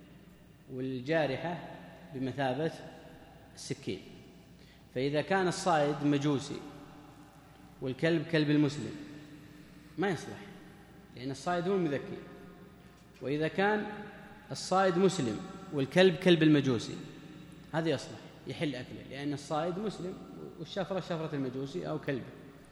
والجارحة بمثابة السكين، فإذا كان الصائد مجوسي والكلب كلب المسلم ما يصلح، لأن الصائد هو المذكي. وإذا كان الصائد مسلم والكلب كلب المجوسي هذا يصلح يحل أكله، لأن الصائد مسلم والشفرة شفرة المجوسي أو كلبه.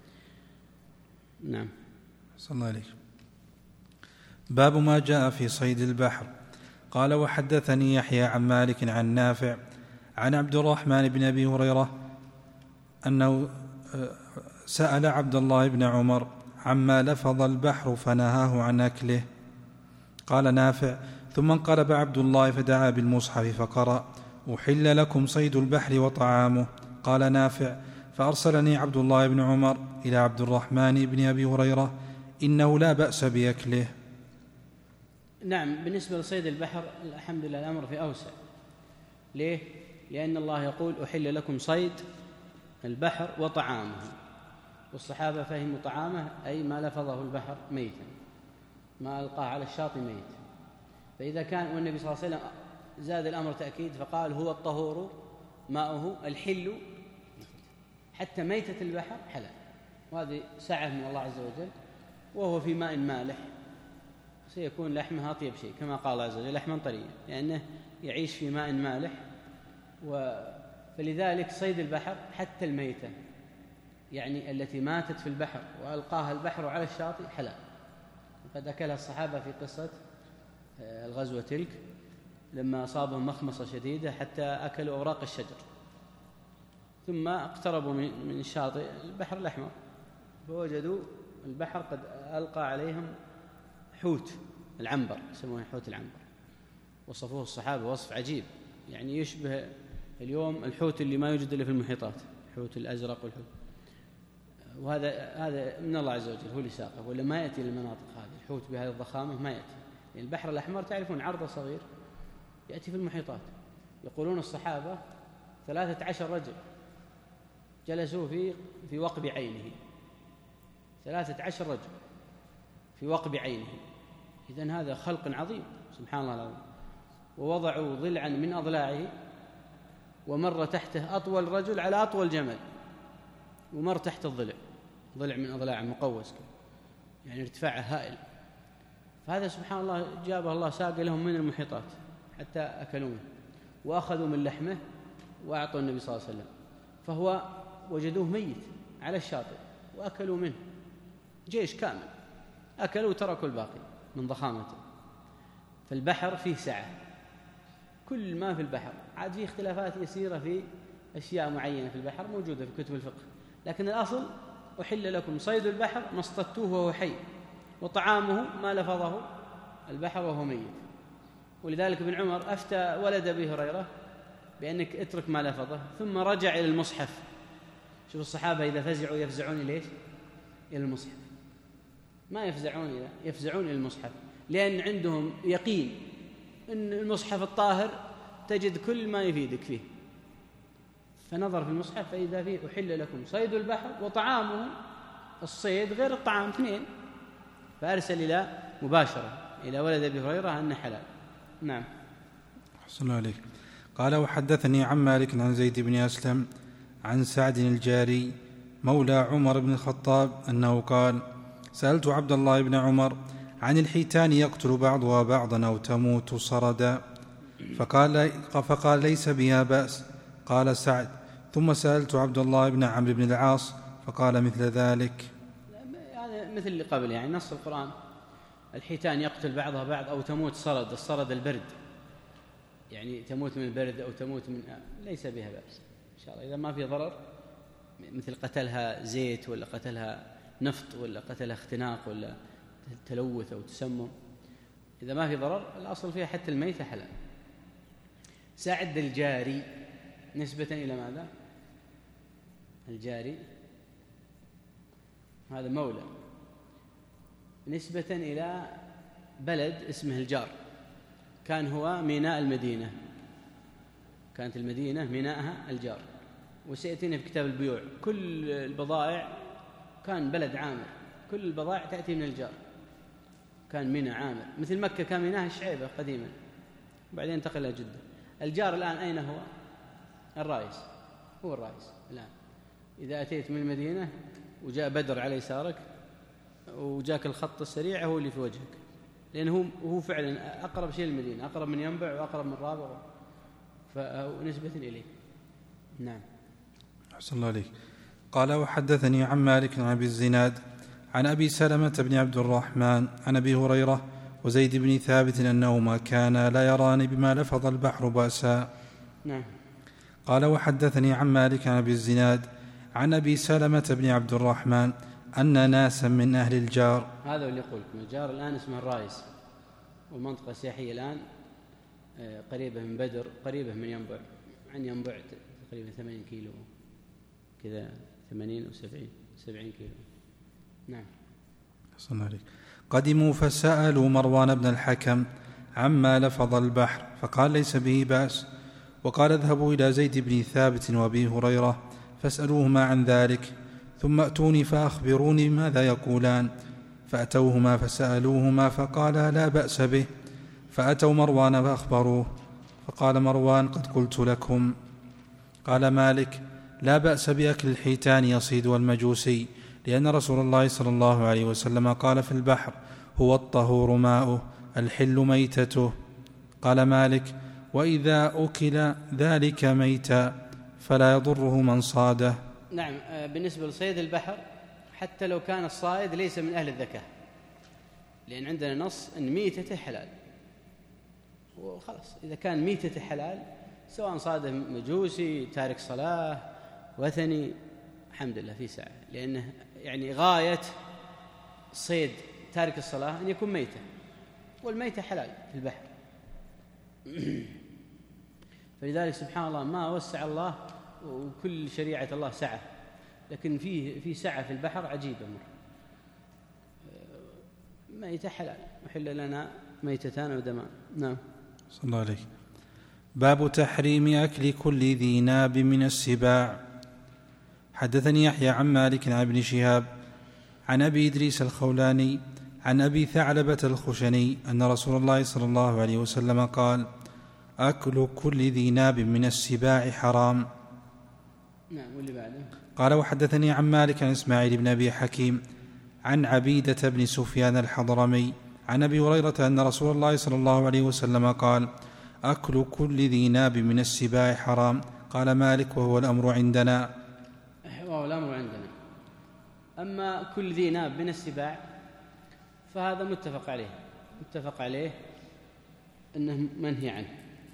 نعم. صلى الله عليه. باب ما جاء في صيد البحر. قال وحدثني يحيى عن مالك عن نافع عن عبد الرحمن بن أبي هريرة أنه سأل عبد الله بن عمر عما لفظ البحر فنهاه عن أكله. قال نافع: ثم انقلب عبد الله فدعا بالمصحف فقرأ: أحل لكم صيد البحر وطعامه. قال نافع: فأرسلني عبد الله بن عمر إلى عبد الرحمن بن أبي هريرة إنه لا بأس بأكله. نعم، بالنسبة لصيد البحر الحمد لله الأمر في أوسع. ليه؟ لأن الله يقول: أحل لكم صيد البحر وطعامه، والصحابة فهموا طعامه أي ما لفظه البحر ميتا، ما ألقاه على الشاطئ ميت. فإذا كان والنبي صلى الله عليه وسلم زاد الأمر تأكيد فقال: هو الطهور ماؤه الحل، حتى ميتة البحر حلال، وهذه سعة من الله عز وجل. وهو في ماء مالح سيكون لحمها أطيب شيء كما قال الله عز وجل: لحما طريا، لأنه يعيش في ماء مالح. و فلذلك صيد البحر حتى الميتة، يعني التي ماتت في البحر وألقاها البحر على الشاطئ، حلال. وقد أكلها الصحابة في قصة الغزوة تلك لما أصابهم مخمصة شديدة حتى أكلوا أوراق الشجر، ثم اقتربوا من الشاطئ البحر الأحمر فوجدوا البحر قد ألقى عليهم حوت العنبر، يسمونه حوت العنبر، وصفوه الصحابة وصف عجيب، يعني يشبه اليوم الحوت اللي ما يوجد إلا في المحيطات، الحوت الأزرق والحوت. وهذا هذا من الله عز وجل، هو اللي ساقه، ولا ما يأتي للمناطق هذه الحوت بهذه الضخامة، ما يأتي. يعني البحر الأحمر تعرفون عرضه صغير، يأتي في المحيطات. يقولون الصحابة ثلاثة عشر رجل جلسوا في في وقب عينه، ثلاثة عشر رجل في وقب عينه. إذن هذا خلق عظيم سبحان الله العظيم. ووضعوا ضلعا من أضلاعه، ومر تحته أطول رجل على أطول جمل، ومر تحت الضلع، ضلع من أضلاع مقوس يعني ارتفاعه هائل. فهذا سبحان الله جابه الله ساق لهم من المحيطات حتى أكلوه، وأخذوا من لحمه وأعطوا النبي صلى الله عليه وسلم، فهو وجدوه ميت على الشاطئ وأكلوا منه، جيش كامل أكلوا وتركوا الباقي من ضخامته. فالبحر فيه سعة، كل ما في البحر. عاد فيه اختلافات يسيرة في أشياء معينة في البحر موجودة في كتب الفقه، لكن الأصل: أحل لكم صيد البحر ما اصطدتوه وهو حي، وطعامه ما لفظه البحر وهو ميت. ولذلك ابن عمر أفتى ولد أبي هريرة بأنك اترك ما لفظه، ثم رجع إلى المصحف. شوف الصحابة إذا فزعوا يفزعون ليش؟ إلى المصحف، ما يفزعون إلى يفزعون إلى المصحف، لأن عندهم يقين أن المصحف الطاهر تجد كل ما يفيدك فيه. فنظر في المصحف فإذا فيه: أحل لكم صيد البحر وطعامه. الصيد غير الطعام، اثنين. فأرسل إلى مباشرة إلى ولد أبي هريرة أن حلال. نعم. أحسن الله عليك. قال: وحدثني عن مالك عن زيد بن أسلم عن سعد الجاري مولى عمر بن الخطاب أنه قال: سألت عبد الله بن عمر عن الحيتان يقتل بعضها بعضا أو تموت صردا، فقال, فقال: ليس بها بأس. قال سعد: ثم سألت عبد الله بن عمرو بن العاص فقال مثل ذلك. يعني مثل اللي قبل، يعني نص القرآن: الحيتان يقتل بعضها بعض أو تموت صرد. الصرد البرد، يعني تموت من البرد أو تموت من ليس بها بأس إن شاء الله، إذا ما في ضرر، مثل قتلها زيت ولا قتلها نفط ولا قتلها اختناق ولا تلوث أو تسمم، إذا ما في ضرر الأصل فيها حتى الميتة حلال. سعد الجاري نسبة إلى ماذا؟ الجاري هذا مولى، نسبة إلى بلد اسمه الجار، كان هو ميناء المدينة، كانت المدينة ميناءها الجار. وسيأتينا في كتاب البيوع كل البضائع، كان بلد عامر، كل البضائع تأتي من الجار، كان ميناء عامر، مثل مكة كان ميناءها الشعيبة قديما، وبعدين انتقل إلى جدة. الجار الآن أين هو؟ الرئيس، هو الرئيس الآن. إذا أتيت من المدينة وجاء بدر على يسارك وجاك الخط السريع هو اللي في وجهك، لأنه هو فعلا أقرب شيء للمدينة، أقرب من ينبع وأقرب من رابغ، فنسبة إليه. نعم. أحسن الله عليك. قال: وحدثني عن مالك عن أبي الزناد عن أبي سلمة بن عبد الرحمن عن أبي هريرة وزيد بن ثابت أنهما كانا لا يران بما لفظ البحر بأسا. نعم. قال: وحدثني عن مالك عن أبي الزناد عن أبي سلمة بن عبد الرحمن أن ناسا من أهل الجار. هذا اللي يقول لكم الجار الآن اسمه الرايس، والمنطقة السياحية الآن قريبة من بدر، قريبة من ينبع، عن ينبع تقريبا ثمانين كيلو كذا، ثمانين أو سبعين سبعين كيلو. نعم. صلى عليك. قدموا فسألوا مروان بن الحكم عما لفظ البحر فقال ليس به بأس، وقال اذهبوا إلى زيد بن ثابت وأبي هريرة فاسألوهما عن ذلك، ثم أتوني فأخبروني ماذا يقولان. فأتوهما فسألوهما فقالا لا بأس به. فأتوا مروان فأخبروه فقال مروان قد قلت لكم. قال مالك لا بأس بأكل الحيتان يصيد والمجوسي، لأن رسول الله صلى الله عليه وسلم قال في البحر هو الطهور ماؤه الحل ميتته. قال مالك وإذا أكل ذلك ميتا فلا يضره من صاده. نعم. بالنسبة لصيد البحر حتى لو كان الصائد ليس من أهل الذكاء، لأن عندنا نص أن ميتته حلال، وخلاص إذا كان ميتته حلال سواء صاده مجوسي تارك صلاة وثني الحمد لله في ساعة، لأنه يعني غاية صيد تارك الصلاة أن يكون ميتة، والميتة حلال في البحر. فلذلك سبحان الله ما وسع الله، وكل شريعة الله سعة، لكن فيه في سعة في البحر عجيبة مرة. ميتة حلال، وحل لنا ميتتان ودمان. نعم. صلى الله عليه. باب تحريم أكل كل ذي ناب من السباع. حدثني يحيى عن مالك عن ابن شهاب عن أبي إدريس الخولاني عن أبي ثعلبة الخشني أن رسول الله صلى الله عليه وسلم قال أكل كل ذي ناب من السباع حرام. نعم. واللي بعده قال وحدثني عن مالك عن إسماعيل بن أبي حكيم عن عبيدة بن سفيان الحضرمي عن أبي هريرة أن رسول الله صلى الله عليه وسلم قال أكل كل ذي ناب من السباع حرام. قال مالك وهو الأمر عندنا. وهو الأمر عندنا. أما كل ذي ناب من السباع فهذا متفق عليه، متفق عليه أنه منهي عنه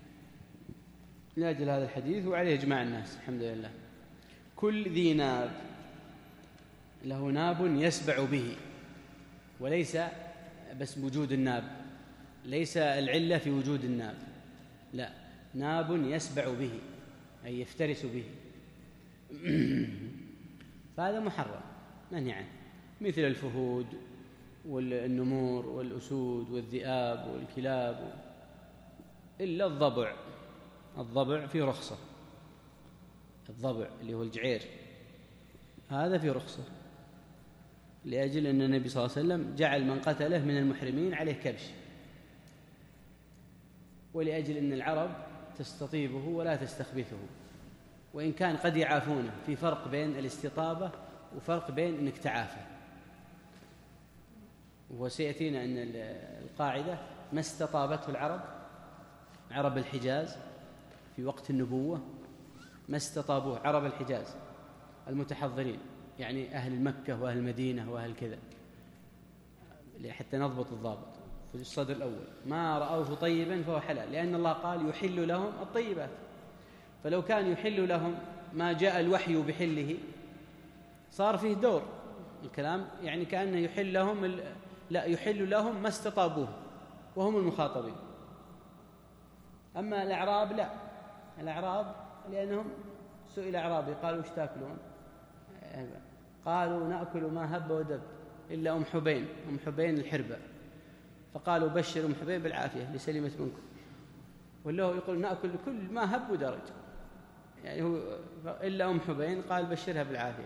لأجل هذا الحديث، وعليه إجماع الناس الحمد لله. كل ذي ناب له ناب يسبع به، وليس بس وجود الناب، ليس العلة في وجود الناب، لا، ناب يسبع به أي يفترس به. فهذا محرم منهي عنه، مثل الفهود والنمور والأسود والذئاب والكلاب، إلا الضبع. الضبع في رخصة، الضبع اللي هو الجعير هذا في رخصة، لأجل أن النبي صلى الله عليه وسلم جعل من قتله من المحرمين عليه كبش، ولأجل أن العرب تستطيبه ولا تستخبثه، وإن كان قد يعافونه. في فرق بين الاستطابة وفرق بين أنك تعافى. وسيأتينا أن القاعدة ما استطابته العرب، عرب الحجاز في وقت النبوة ما استطابوه، عرب الحجاز المتحضرين، يعني أهل مكة وأهل المدينة وأهل كذا، حتى نضبط الضابط في الصدر الأول. ما رأوه طيبا فهو حلال، لأن الله قال يحل لهم الطيبات. فلو كان يحل لهم ما جاء الوحي بحله صار فيه دور الكلام، يعني كأنه يحل لهم ال... لا، يحل لهم ما استطابوه وهم المخاطبين. أما الأعراب لا، الأعراب لأنهم سئل أعرابي قالوا وش تأكلون؟ قالوا نأكل ما هب ودب إلا أم حبين، أم حبين الحربة. فقالوا بشر أم حبين بالعافية لسلمة منكم. والله يقول نأكل كل ما هب ودرج، يعني هو إلا أم حبين قال بشرها بالعافية.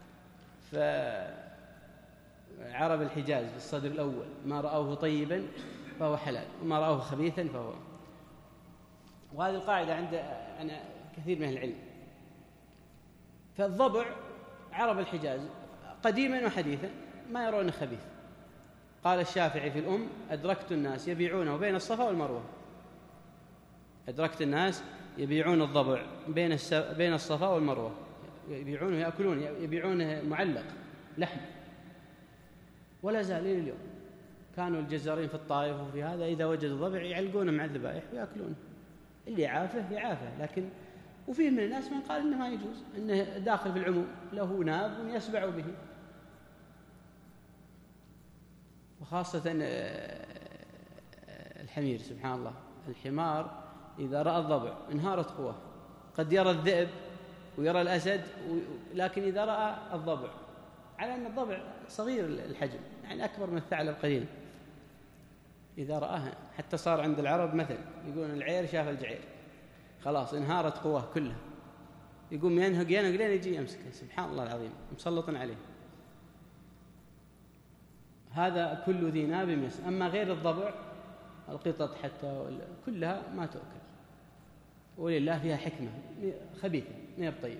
فعرب الحجاز في الصدر الأول ما رأوه طيبا فهو حلال، وما رأوه خبيثا فهو. وهذه القاعدة عند أنا كثير من العلم. فالضبع عرب الحجاز قديما وحديثا ما يرونه خبيث. قال الشافعي في الأم أدركت الناس يبيعونه بين الصفا والمروة، أدركت الناس يبيعون الضبع بين بين الصفا والمروة، يبيعونه يأكلون، يبيعونه معلق لحم، ولا زال إلى اليوم. كانوا الجزارين في الطائف وفي هذا إذا وجدوا ضبع يعلقونه مع الذبائح ويأكلونه، اللي يعافه يعافه. لكن وفيه من الناس من قال إنه ما يجوز، إنه داخل في العموم، له ناب يسبع به. وخاصة الحمير سبحان الله، الحمار إذا رأى الضبع انهارت قواه. قد يرى الذئب ويرى الأسد، لكن إذا رأى الضبع، على أن الضبع صغير الحجم يعني أكبر من الثعلب قليلا، إذا رآها حتى صار عند العرب مثل يقولون العير شاف الجعير، خلاص انهارت قواه كلها، يقوم ينهق ينهق لين يجي يمسكه. سبحان الله العظيم، مسلط عليه. هذا كل ذي ناب يمس. أما غير الضبع القطط حتى كلها ما تؤكل، ولله فيها حكمة خبيثة ما بطيبة.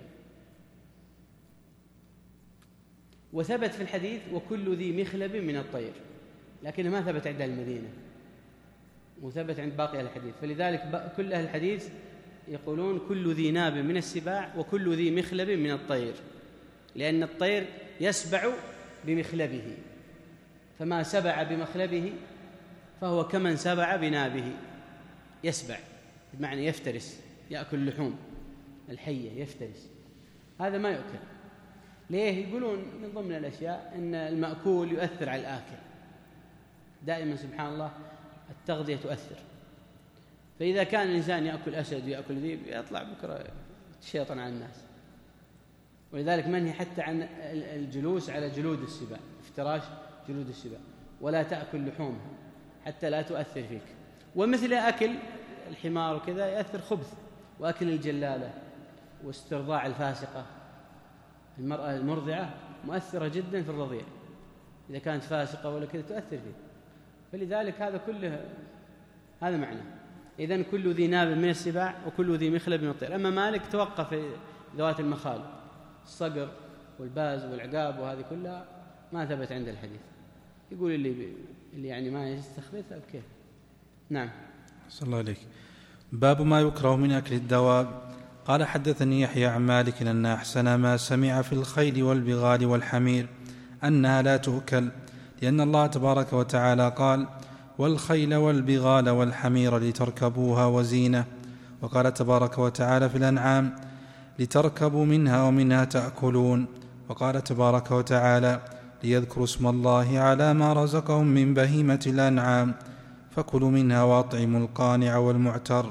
وثبت في الحديث وكل ذي مخلب من الطير، لكنه ما ثبت عند المدينة وثبت عند باقي أهل الحديث. فلذلك كل أهل الحديث يقولون كل ذي ناب من السباع وكل ذي مخلب من الطير، لأن الطير يسبع بمخلبه، فما سبع بمخلبه فهو كمن سبع بنابه. يسبع بمعنى يفترس، يأكل لحوم الحية يفترس، هذا ما يؤكل. ليه؟ يقولون من ضمن الأشياء أن المأكول يؤثر على الآكل دائما. سبحان الله التغذية تؤثر. فإذا كان الإنسان يأكل أسد ويأكل ذيب يطلع بكرة الشيطان على الناس. ولذلك منهي حتى عن الجلوس على جلود السباع، افتراش جلود السباع، ولا تأكل لحومها حتى لا تؤثر فيك. ومثل أكل الحمار وكذا يأثر خبث، وأكل الجلالة واسترضاع الفاسقة. المرأة المرضعة مؤثرة جدا في الرضيع، إذا كانت فاسقة ولا كذا تؤثر فيه. فلذلك هذا كله هذا معنى. إذن كل ذي ناب من السباع وكل ذي مخلب من الطير. أما مالك توقف في ذوات المخالب، الصقر والباز والعقاب وهذه كلها ما ثبت عند الحديث. يقول اللي اللي يعني ما يستخبثها بكيف. نعم. صلى الله عليك. باب ما يكره من أكل الدواب. قال حدثني يحيى عن مالك أن أحسن ما سمع في الخيل والبغال والحمير أنها لا تؤكل، لأن الله تبارك وتعالى قال والخيل والبغال والحمير لتركبوها وزينة. وقال تبارك وتعالى في الأنعام لتركبوا منها ومنها تأكلون. وقال تبارك وتعالى ليذكروا اسم الله على ما رزقهم من بهيمة الأنعام فكلوا منها وأطعموا القانع والمعتر.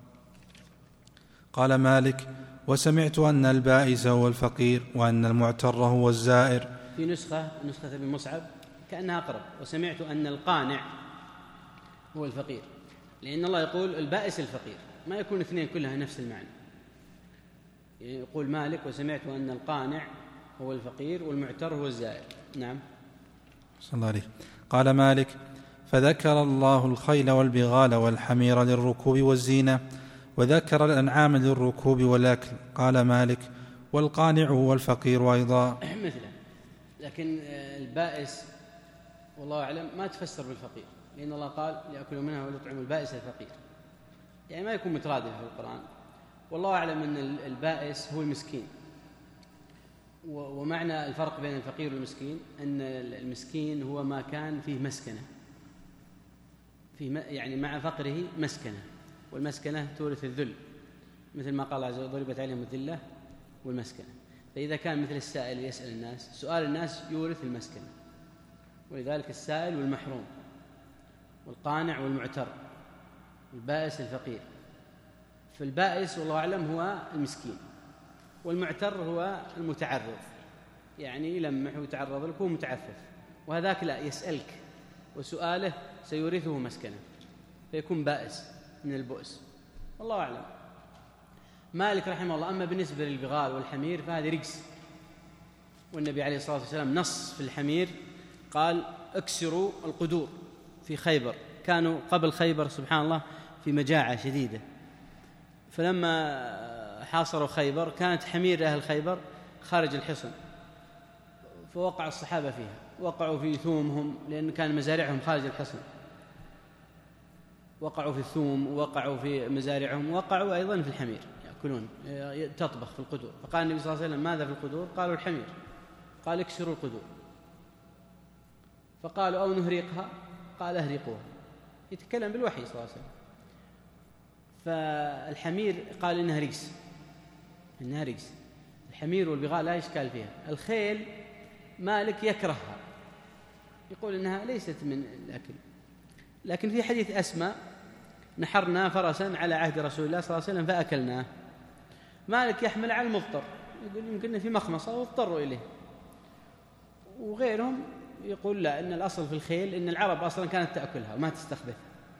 قال مالك وسمعت أن البائس هو الفقير وأن المعتر هو الزائر. في نسخة نسخة ابن مصعب كأنها أقرب وسمعت أن القانع هو الفقير، لأن الله يقول البائس الفقير، ما يكون اثنين كلها نفس المعنى. يقول مالك وسمعت أن القانع هو الفقير والمعتر هو الزائر. نعم. صلى الله عليه. قال مالك فذكر الله الخيل والبغال والحمير للركوب والزينة، وذكر الأنعام للركوب والأكل. قال مالك والقانع هو الفقير أيضا مثله. لكن البائس والله أعلم ما تفسر بالفقير، لأن الله قال ليأكلوا منها وليطعموا البائس الفقير، يعني ما يكون مترادف في القرآن. والله أعلم أن البائس هو المسكين. ومعنى الفرق بين الفقير والمسكين أن المسكين هو ما كان فيه مسكنة، فيه يعني مع فقره مسكنة، والمسكنة تورث الذل، مثل ما قال عز وجل ضربت عليهم الذلة والمسكنة. فإذا كان مثل السائل يسأل الناس، سؤال الناس يورث المسكنة، ولذلك السائل والمحروم والقانع والمعتر، البائس الفقير. فالبائس والله أعلم هو المسكين، والمعتر هو المتعرض، يعني يلمح ويتعرض لك ومتعفف، وهذاك لا يسألك وسؤاله سيورثه مسكنة فيكون بائس من البؤس، والله أعلم. مالك رحمه الله. أما بالنسبة للبغال والحمير فهذه رجس، والنبي عليه الصلاة والسلام نص في الحمير قال اكسروا القدور في خيبر. كانوا قبل خيبر سبحان الله في مجاعة شديدة، فلما حاصروا خيبر كانت حمير أهل خيبر خارج الحصن، فوقع الصحابة فيها، وقعوا في ثومهم لأن كان مزارعهم خارج الحصن، وقعوا في الثوم ووقعوا في مزارعهم، وقعوا أيضا في الحمير يأكلون تطبخ في القدور. فقال النبي صلى الله عليه وسلم ماذا في القدور؟ قالوا الحمير. قال اكسروا القدور. فقالوا أو نهريقها؟ قال اهرقوها. يتكلم بالوحي صلى الله عليه وسلم. فالحمير قال إنها رجس، إنها رجس. الحمير والبغال لا إشكال فيها. الخيل مالك يكرهها، يقول إنها ليست من الأكل. لكن في حديث أسماء نحرنا فرسا على عهد رسول الله صلى الله عليه وسلم فأكلناه. مالك يحمل على المضطر، يقول يمكن في مخمصة واضطروا إليه. وغيرهم يقول لا، إن الأصل في الخيل إن العرب أصلا كانت تأكلها وما تستخبث.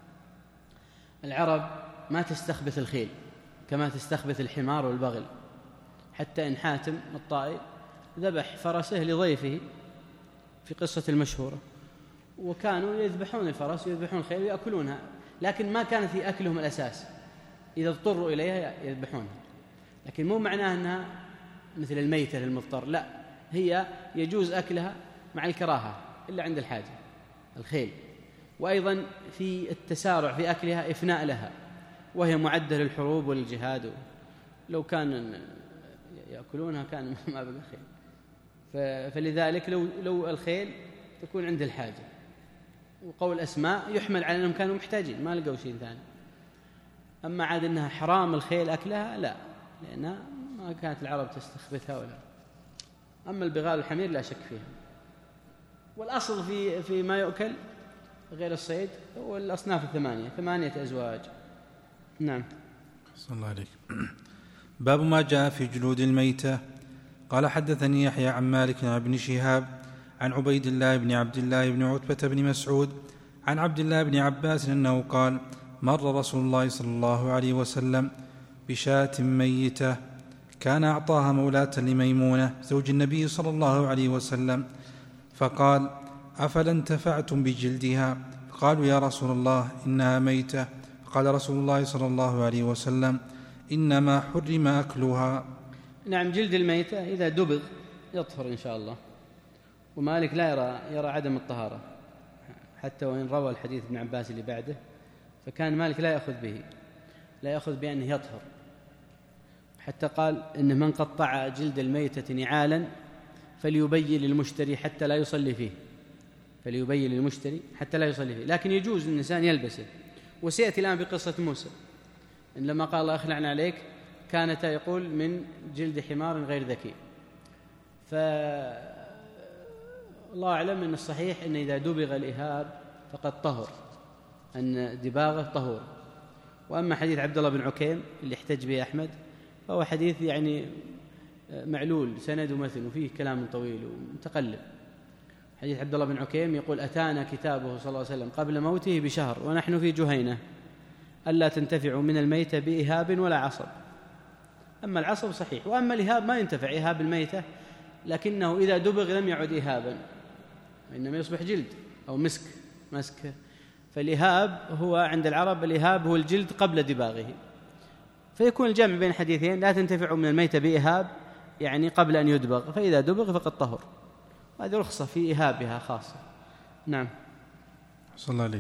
العرب ما تستخبث الخيل كما تستخبث الحمار والبغل. حتى إن حاتم الطائي ذبح فرسه لضيفه في قصة المشهورة، وكانوا يذبحون الفرس ويذبحون الخيل ويأكلونها، لكن ما كانت في أكلهم الأساس، إذا اضطروا إليها يذبحونها. لكن مو معناه أنها مثل الميتة للمضطر، لا، هي يجوز أكلها مع الكراهة إلا عند الحاجة الخيل. وأيضا في التسارع في أكلها إفناء لها، وهي معدة للحروب والجهاد، لو كان يأكلونها كان ما بقى خيل. فلذلك لو, لو الخيل تكون عند الحاجة. وقول أسماء يحمل على أنهم كانوا محتاجين ما لقوا شيء ثاني. أما عاد أنها حرام الخيل أكلها لا، لأنها ما كانت العرب تستخبثها ولا. أما البغال والحمير لا شك فيها. والأصل في في ما يؤكل غير الصيد هو الأصناف الثمانية، ثمانية أزواج. نعم. صلى الله عليك. باب ما جاء في جلود الميتة. قال حدثني يحيى عن مالك عن ابن شهاب عن عبيد الله بن عبد الله بن عتبة بن مسعود عن عبد الله بن عباس أنه قال: مر رسول الله صلى الله عليه وسلم بشاة ميتة كان أعطاها مولاة لميمونة زوج النبي صلى الله عليه وسلم، فقال: أفلا انتفعتم بجلدها؟ فقالوا: يا رسول الله إنها ميتة. فقال رسول الله صلى الله عليه وسلم: إنما حرم أكلها. نعم، جلد الميتة إذا دبغ يطهر إن شاء الله. ومالك لا يرى, يرى عدم الطهارة، حتى وإن روى الحديث ابن عباس اللي بعده، فكان مالك لا يأخذ به، لا يأخذ بأنه يطهر. حتى قال إن من قطع جلد الميتة نعالا فليبين للمشتري حتى لا يصلي فيه، فليبين للمشتري حتى لا يصلي فيه. لكن يجوز الإنسان يلبسه. وسيأتي الآن بقصة موسى إن لما قال الله أخلعنا عليك كانت يقول من جلد حمار غير ذكي. فالله أعلم أن الصحيح أن إذا دبغ الإهاب فقد طهر، أن دباغه طهور. وأما حديث عبد الله بن عكيم اللي احتج به أحمد فهو حديث يعني معلول سند ومثل وفيه كلام طويل ومتقلب. حديث عبد الله بن عكيم يقول: أتانا كتابه صلى الله عليه وسلم قبل موته بشهر ونحن في جهينة ألا تنتفعوا من الميتة بإهاب ولا عصب. أما العصب صحيح، وأما الإهاب ما ينتفع إهاب الميتة، لكنه إذا دبغ لم يعد إهابا، إنما يصبح جلد أو مسك مسك. فالإهاب هو عند العرب، الإهاب هو الجلد قبل دباغه. فيكون الجمع بين حديثين: لا تنتفع من الميتة بإهاب يعني قبل أن يدبغ، فإذا دبغ فقد طهر. هذه رخصة في إهابها خاصة. نعم. صلى الله عليه.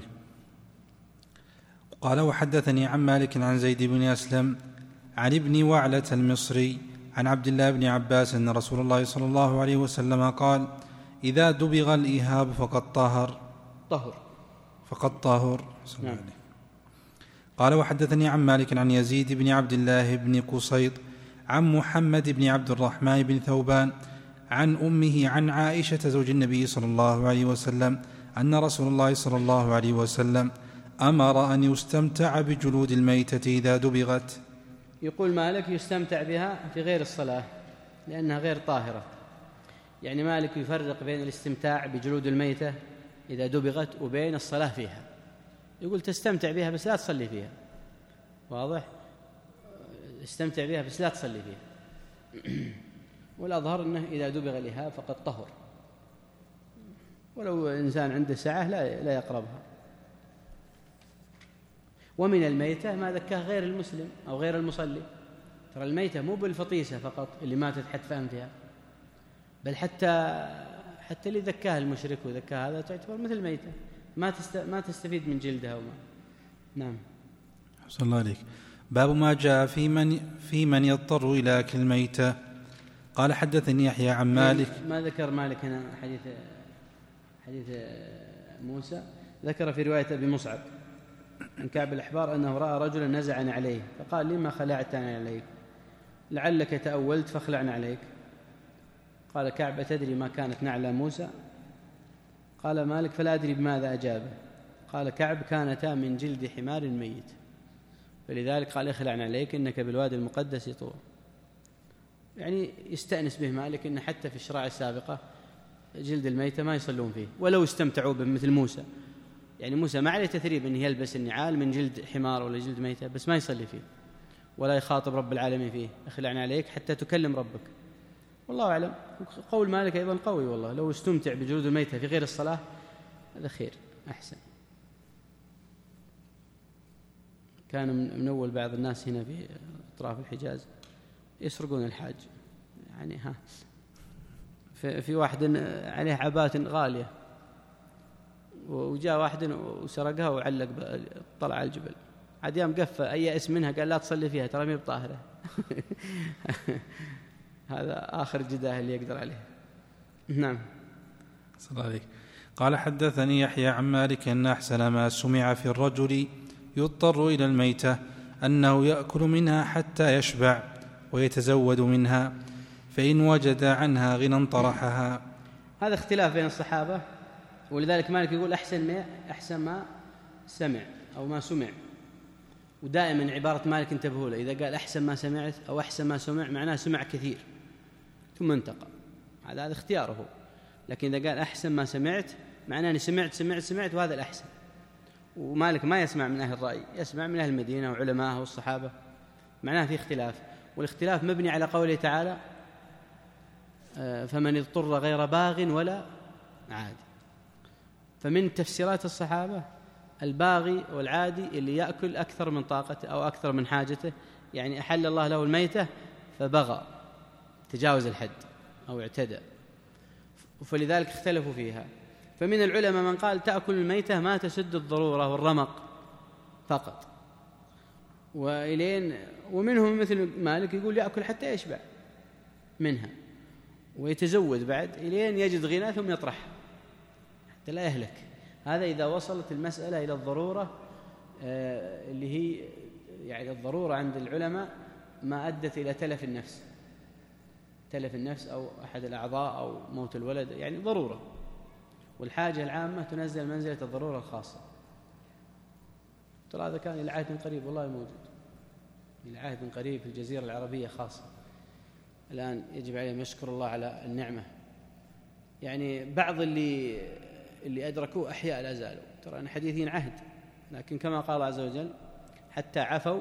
قال: وحدثني عن مالك عن زيد بن أسلم عن ابن وعلة المصري عن عبد الله بن عباس أن رسول الله صلى الله عليه وسلم قال: إذا دبغ الإهاب فقد طهر طهر فقد طهر. نعم. قال: وحدثني عن مالك عن يزيد بن عبد الله بن قصيط عن محمد بن عبد الرحمن بن ثوبان عن أمه عن عائشة زوج النبي صلى الله عليه وسلم أن رسول الله صلى الله عليه وسلم أمر أن يستمتع بجلود الميتة إذا دبغت. يقول مالك: يستمتع بها في غير الصلاة لأنها غير طاهرة. يعني مالك يفرق بين الاستمتاع بجلود الميتة إذا دبغت وبين الصلاة فيها. يقول تستمتع بها بس لا تصلي فيها. واضح؟ استمتع بها بس لا تصلي فيها. والأظهر أنه إذا دبغ الإهاب فقد طهر، ولو إنسان عنده ساعة لا لا يقربها. ومن الميتة ما ذكاه غير المسلم أو غير المصلي. ترى الميتة مو بالفطيسة فقط اللي ماتت حتف أنفها، بل حتى حتى اللي ذكاه المشرك وذكاه هذا تعتبر مثل الميتة، ما تست... ما تستفيد من جلدها وما. نعم. صلى الله عليك. باب ما جاء في من في من يضطر إلى أكل الميتة. قال: حدثني يحيى عن مالك. ما ذكر مالك هنا حديث حديث موسى، ذكر في رواية أبي مصعب عن كعب الأحبار أنه رأى رجلا نزعا عليه فقال: لما خلعتنا عليك؟ لعلك تأولت فاخلعنا عليك. قال كعب: أتدري ما كانت نعلى موسى؟ قال مالك فلا أدري بماذا أجابه. قال كعب كانتا من جلد حمار ميت، فلذلك قال اخلع عليك إنك بالوادي المقدس طوى. يعني يستأنس به مالك إن حتى في الشرائع السابقة جلد الميتة ما يصلون فيه ولو استمتعوا به، مثل موسى. يعني موسى ما عليه تثريب أن يلبس النعال من جلد حمار ولا جلد ميتة، بس ما يصلي فيه ولا يخاطب رب العالمين فيه، اخلعنا عليك حتى تكلم ربك. والله أعلم. قول مالك أيضا قوي والله، لو استمتع بجلود الميتة في غير الصلاة هذا خير أحسن. كان من أول بعض الناس هنا في أطراف الحجاز يسرقون الحاج، يعني ها في واحد عليه عبات غالية وجاء واحد وسرقها وعلق طلع على الجبل، عاد يوم قفة أي اسم منها قال لا تصلي فيها ترى مي بطاهرة. هذا آخر جداه اللي يقدر عليه. نعم. صلى الله عليك. قال حدثني يحيى عن مالك أن أحسن ما سمع في الرجل يضطر إلى الميتة أنه يأكل منها حتى يشبع ويتزود منها، فإن وجد عنها غنى طرحها. هذا اختلاف بين الصحابة، ولذلك مالك يقول أحسن ما أحسن ما سمع أو ما سمع. ودائما عبارة مالك انتبهوا له، إذا قال أحسن ما سمعت أو أحسن ما سمع معناه سمع كثير ثم انتقى، هذا هذا اختياره. لكن إذا قال أحسن ما سمعت معناه أني سمعت سمعت سمعت وهذا الأحسن. ومالك ما يسمع من أهل الرأي، يسمع من أهل المدينة وعلماء والصحابة، معناه في اختلاف. والاختلاف مبني على قوله تعالى فمن اضطر غير باغ ولا عاد. فمن تفسيرات الصحابة الباغي والعادي اللي يأكل أكثر من طاقته أو أكثر من حاجته، يعني أحل الله له الميتة فبغى تجاوز الحد أو اعتدى، فلذلك اختلفوا فيها. فمن العلماء من قال تأكل الميتة ما تسد الضرورة والرمق فقط، وإلين ومنهم مثل مالك يقول يأكل حتى يشبع منها ويتزود بعد إلين يجد غنى ثم يطرح حتى لا يهلك. هذا إذا وصلت المسألة إلى الضرورة اللي هي يعني الضرورة عند العلماء ما أدت إلى تلف النفس، تلف النفس أو أحد الأعضاء أو موت الولد، يعني ضرورة. والحاجة العامة تنزل منزلة الضرورة الخاصة. ترى هذا كان إلى عهد قريب والله موجود، إلى عهد قريب في الجزيرة العربية خاصة. الآن يجب عليهم يشكر الله على النعمة. يعني بعض اللي اللي أدركوه أحياء لا زالوا، ترى أن حديثين عهد، لكن كما قال الله عز وجل حتى عفوا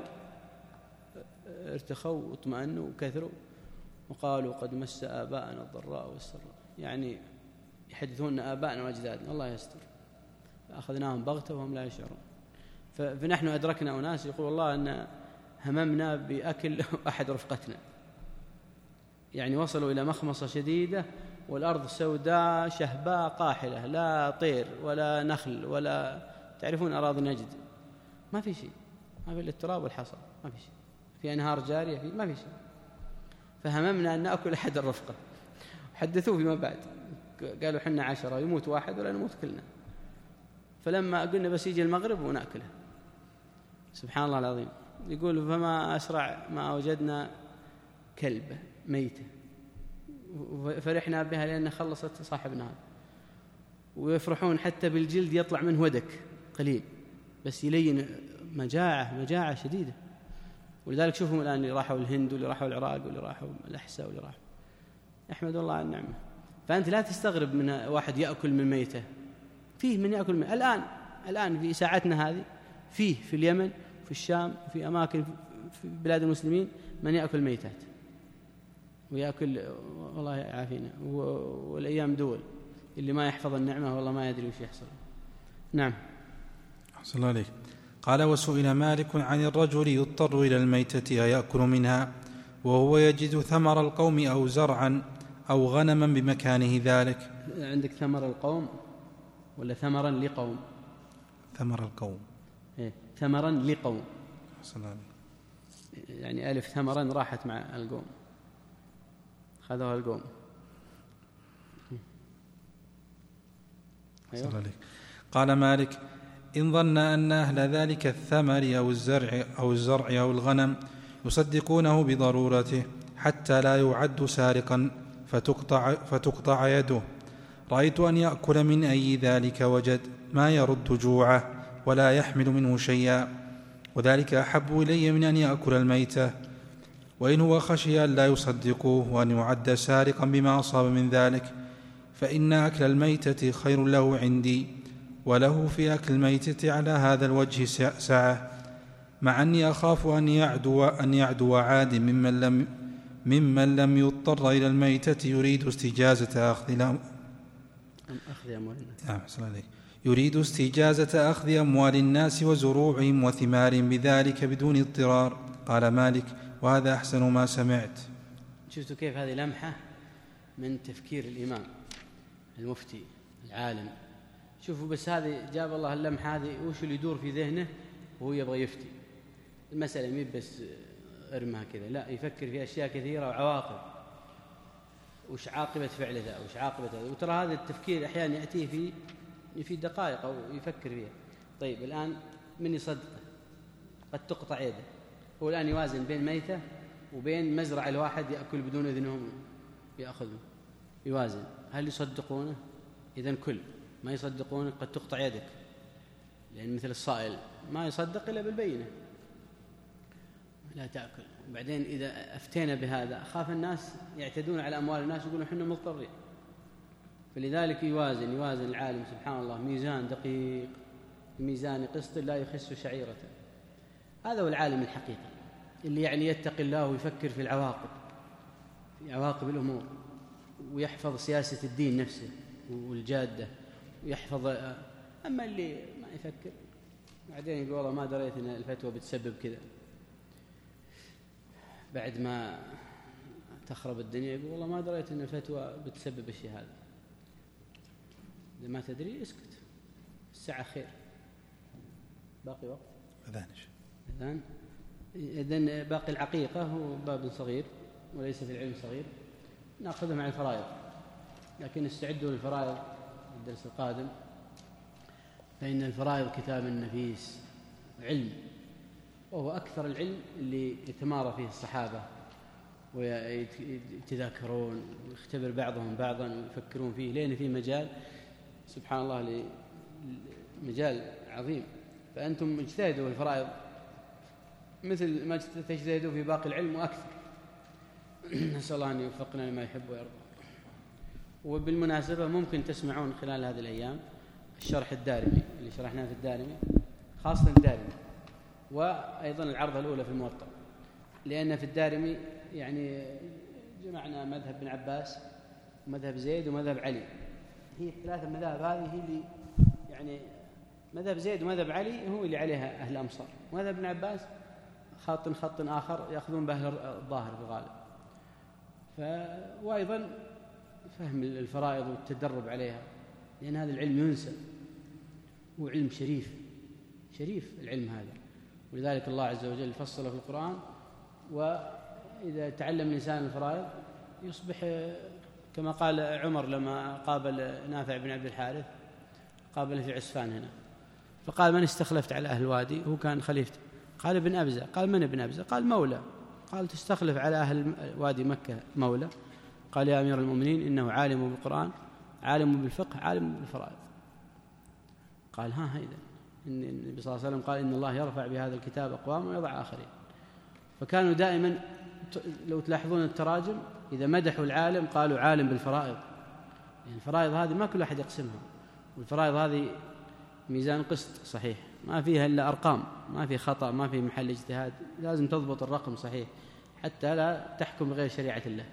ارتخوا واطمأنوا وكثروا وقالوا قد مس آباءنا الضراء والسراء، يعني يحدثون آباءنا وأجدادنا الله يستر، فأخذناهم بغتة وهم لا يشعرون. فنحن أدركنا أناس يقول الله أن هممنا بأكل أحد رفقتنا، يعني وصلوا إلى مخمصة شديدة والأرض سوداء شهباء قاحلة، لا طير ولا نخل ولا تعرفون أراضي نجد، ما في شيء، ما في إلا التراب والحصى، ما في شيء، في أنهار جارية في ما في شيء. فهممنا أن نأكل أحد الرفقة، حدثوه فيما بعد قالوا حنا عشرة يموت واحد ولا نموت كلنا. فلما قلنا بس يجي المغرب ونأكله، سبحان الله العظيم. يقول فما أسرع ما وجدنا كلبة ميتة فرحنا بها لأن خلصت صاحبنا هذا. ويفرحون حتى بالجلد يطلع منه ودك قليل بس يلين، مجاعة مجاعة شديدة. ولذلك شوفهم الآن اللي راحوا الهند واللي راحوا العراق واللي راحوا الأحساء واللي راحوا، أحمد الله على النعمة. فأنت لا تستغرب من واحد يأكل من ميتة، فيه من يأكل من الآن الآن في ساعتنا هذه فيه في اليمن في الشام وفي أماكن في بلاد المسلمين من يأكل ميتات ويأكل، والله يعافينا. والأيام دول اللي ما يحفظ النعمة والله ما يدري وش يحصل. نعم. أحسن الله عليك. قال وسئل مالك عن الرجل يضطر إلى الميتة أيأكل منها وهو يجد ثمر القوم أو زرعا أو غنما بمكانه ذلك. عندك ثمر القوم ولا ثمرا لقوم؟ ثمر القوم. إيه ثمرا لقوم. أحسن الله عليك. يعني ألف ثمرا راحت مع القوم، خذوها القوم. أيوة. أحسن الله عليك. قال مالك إن ظن أن أهل ذلك الثمر أو الزرع أو الزرع أو الغنم يصدقونه بضرورته حتى لا يعد سارقا فتقطع, فتقطع يده، رأيت أن يأكل من أي ذلك وجد ما يرد جوعه ولا يحمل منه شيئا، وذلك أحب إلي من أن يأكل الميتة، وإن هو خشي أن لا يصدقوه وأن يعد سارقا بما أصاب من ذلك، فإن أكل الميتة خير له عندي، وله في أكل الميتة على هذا الوجه سعة، مع أني أخاف أن يعدو, أن يعدو عاد ممن لم, ممن لم يضطر إلى الميتة يريد استجازة أخذ الأموال يريد استجازة أخذ أموال الناس وزروعهم وثمار بذلك بدون اضطرار. قال مالك: وهذا أحسن ما سمعت. شفتوا كيف هذه لمحة من تفكير الإمام المفتي العالم. شوفوا بس هذه جاب الله اللمحة هذه وش اللي يدور في ذهنه وهو يبغى يفتي. المسألة مي بس ارمها كذا، لا، يفكر في أشياء كثيرة وعواقب، وش عاقبة فعل ذا وش عاقبة هذا. وترى هذا التفكير أحيانا يأتيه في في دقائق أو يفكر فيها. طيب الآن من يصدقه؟ قد تقطع يده. هو الآن يوازن بين ميتة وبين مزرعة الواحد يأكل بدون إذنهم يأخذه، يوازن. هل يصدقونه؟ إذن كل ما يصدقونه قد تقطع يدك، لأن مثل الصائل ما يصدق إلا بالبينة، لا تأكل. وبعدين إذا أفتينا بهذا خاف الناس يعتدون على أموال الناس ويقولون إحنا مضطرين. فلذلك يوازن يوازن العالم سبحان الله ميزان دقيق، ميزان قسط لا يخس شعيرة. هذا هو العالم الحقيقي اللي يعني يتقي الله ويفكر في العواقب، في عواقب الأمور، ويحفظ سياسة الدين نفسه والجادة، ويحفظ. أما اللي ما يفكر بعدين يقول والله ما دريت أن الفتوى بتسبب كذا، بعد ما تخرب الدنيا يقول والله ما دريت أن الفتوى بتسبب الشيء هذا. إذا ما تدري اسكت، الساعة خير. باقي وقت؟ أذانش أذان. إذن باقي العقيقة هو باب صغير وليس في العلم صغير، نأخذه مع الفرائض، لكن استعدوا للفرائض الدرس القادم، فإن الفرائض كتاب نفيس علم، وهو أكثر العلم اللي يتمارى فيه الصحابة ويتذاكرون ويختبر بعضهم بعضا ويفكرون فيه، لأن فيه مجال سبحان الله مجال عظيم. فأنتم اجتهدوا في الفرائض مثل ما تجتهدوا في باقي العلم وأكثر. نسأل الله أن يوفقنا لما يحب ويرضى. وبالمناسبة ممكن تسمعون خلال هذه الأيام الشرح الدارمي اللي شرحناه في الدارمي، خاصة الدارمي، وأيضا العرضة الأولى في الموطأ، لأن في الدارمي يعني جمعنا مذهب بن عباس ومذهب زيد ومذهب علي. هي الثلاثة مذاهب هذه هي اللي يعني مذهب زيد ومذهب علي هو اللي عليها أهل الأمصار، ومذهب ابن عباس خط خط آخر يأخذون به الظاهر في الغالب. ف... وأيضا فهم الفرائض والتدرب عليها، لأن هذا العلم ينسى، هو علم شريف شريف العلم هذا، ولذلك الله عز وجل فصله في القرآن. وإذا تعلم الإنسان الفرائض يصبح كما قال عمر لما قابل نافع بن عبد الحارث، قابله في عسفان هنا، فقال من استخلفت على أهل الوادي؟ هو كان خليفته. قال ابن أبزة. قال من ابن أبزة؟ قال مولى. قال تستخلف على أهل وادي مكة مولى؟ قال يا أمير المؤمنين إنه عالم بالقرآن عالم بالفقه عالم بالفرائض. قال ها هيدا إن النبي صلى الله عليه وسلم قال إن الله يرفع بهذا الكتاب أقوام ويضع آخرين. فكانوا دائما لو تلاحظون التراجم إذا مدحوا العالم قالوا عالم بالفرائض، يعني الفرائض هذه ما كل أحد يقسمها، والفرائض هذه ميزان قسط صحيح، ما فيها إلا أرقام، ما في خطأ، ما في محل اجتهاد، لازم تضبط الرقم صحيح حتى لا تحكم بغير شريعة الله.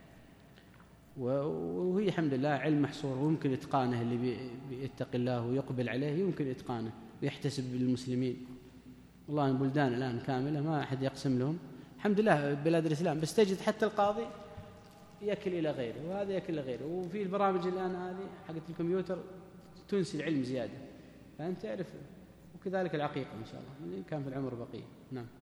وهي الحمد لله علم محصور، ويمكن إتقانه اللي بيتقي الله ويقبل عليه يمكن إتقانه ويحتسب للمسلمين. والله البلدان الآن كاملة ما أحد يقسم لهم الحمد لله بلاد الإسلام، بس تجد حتى القاضي يأكل إلى غيره وهذا يأكل إلى غيره. وفي البرامج الآن هذه حقت الكمبيوتر تنسي العلم زيادة، فأنت تعرف. وكذلك العقيقة إن شاء الله كان في العمر بقية. نعم.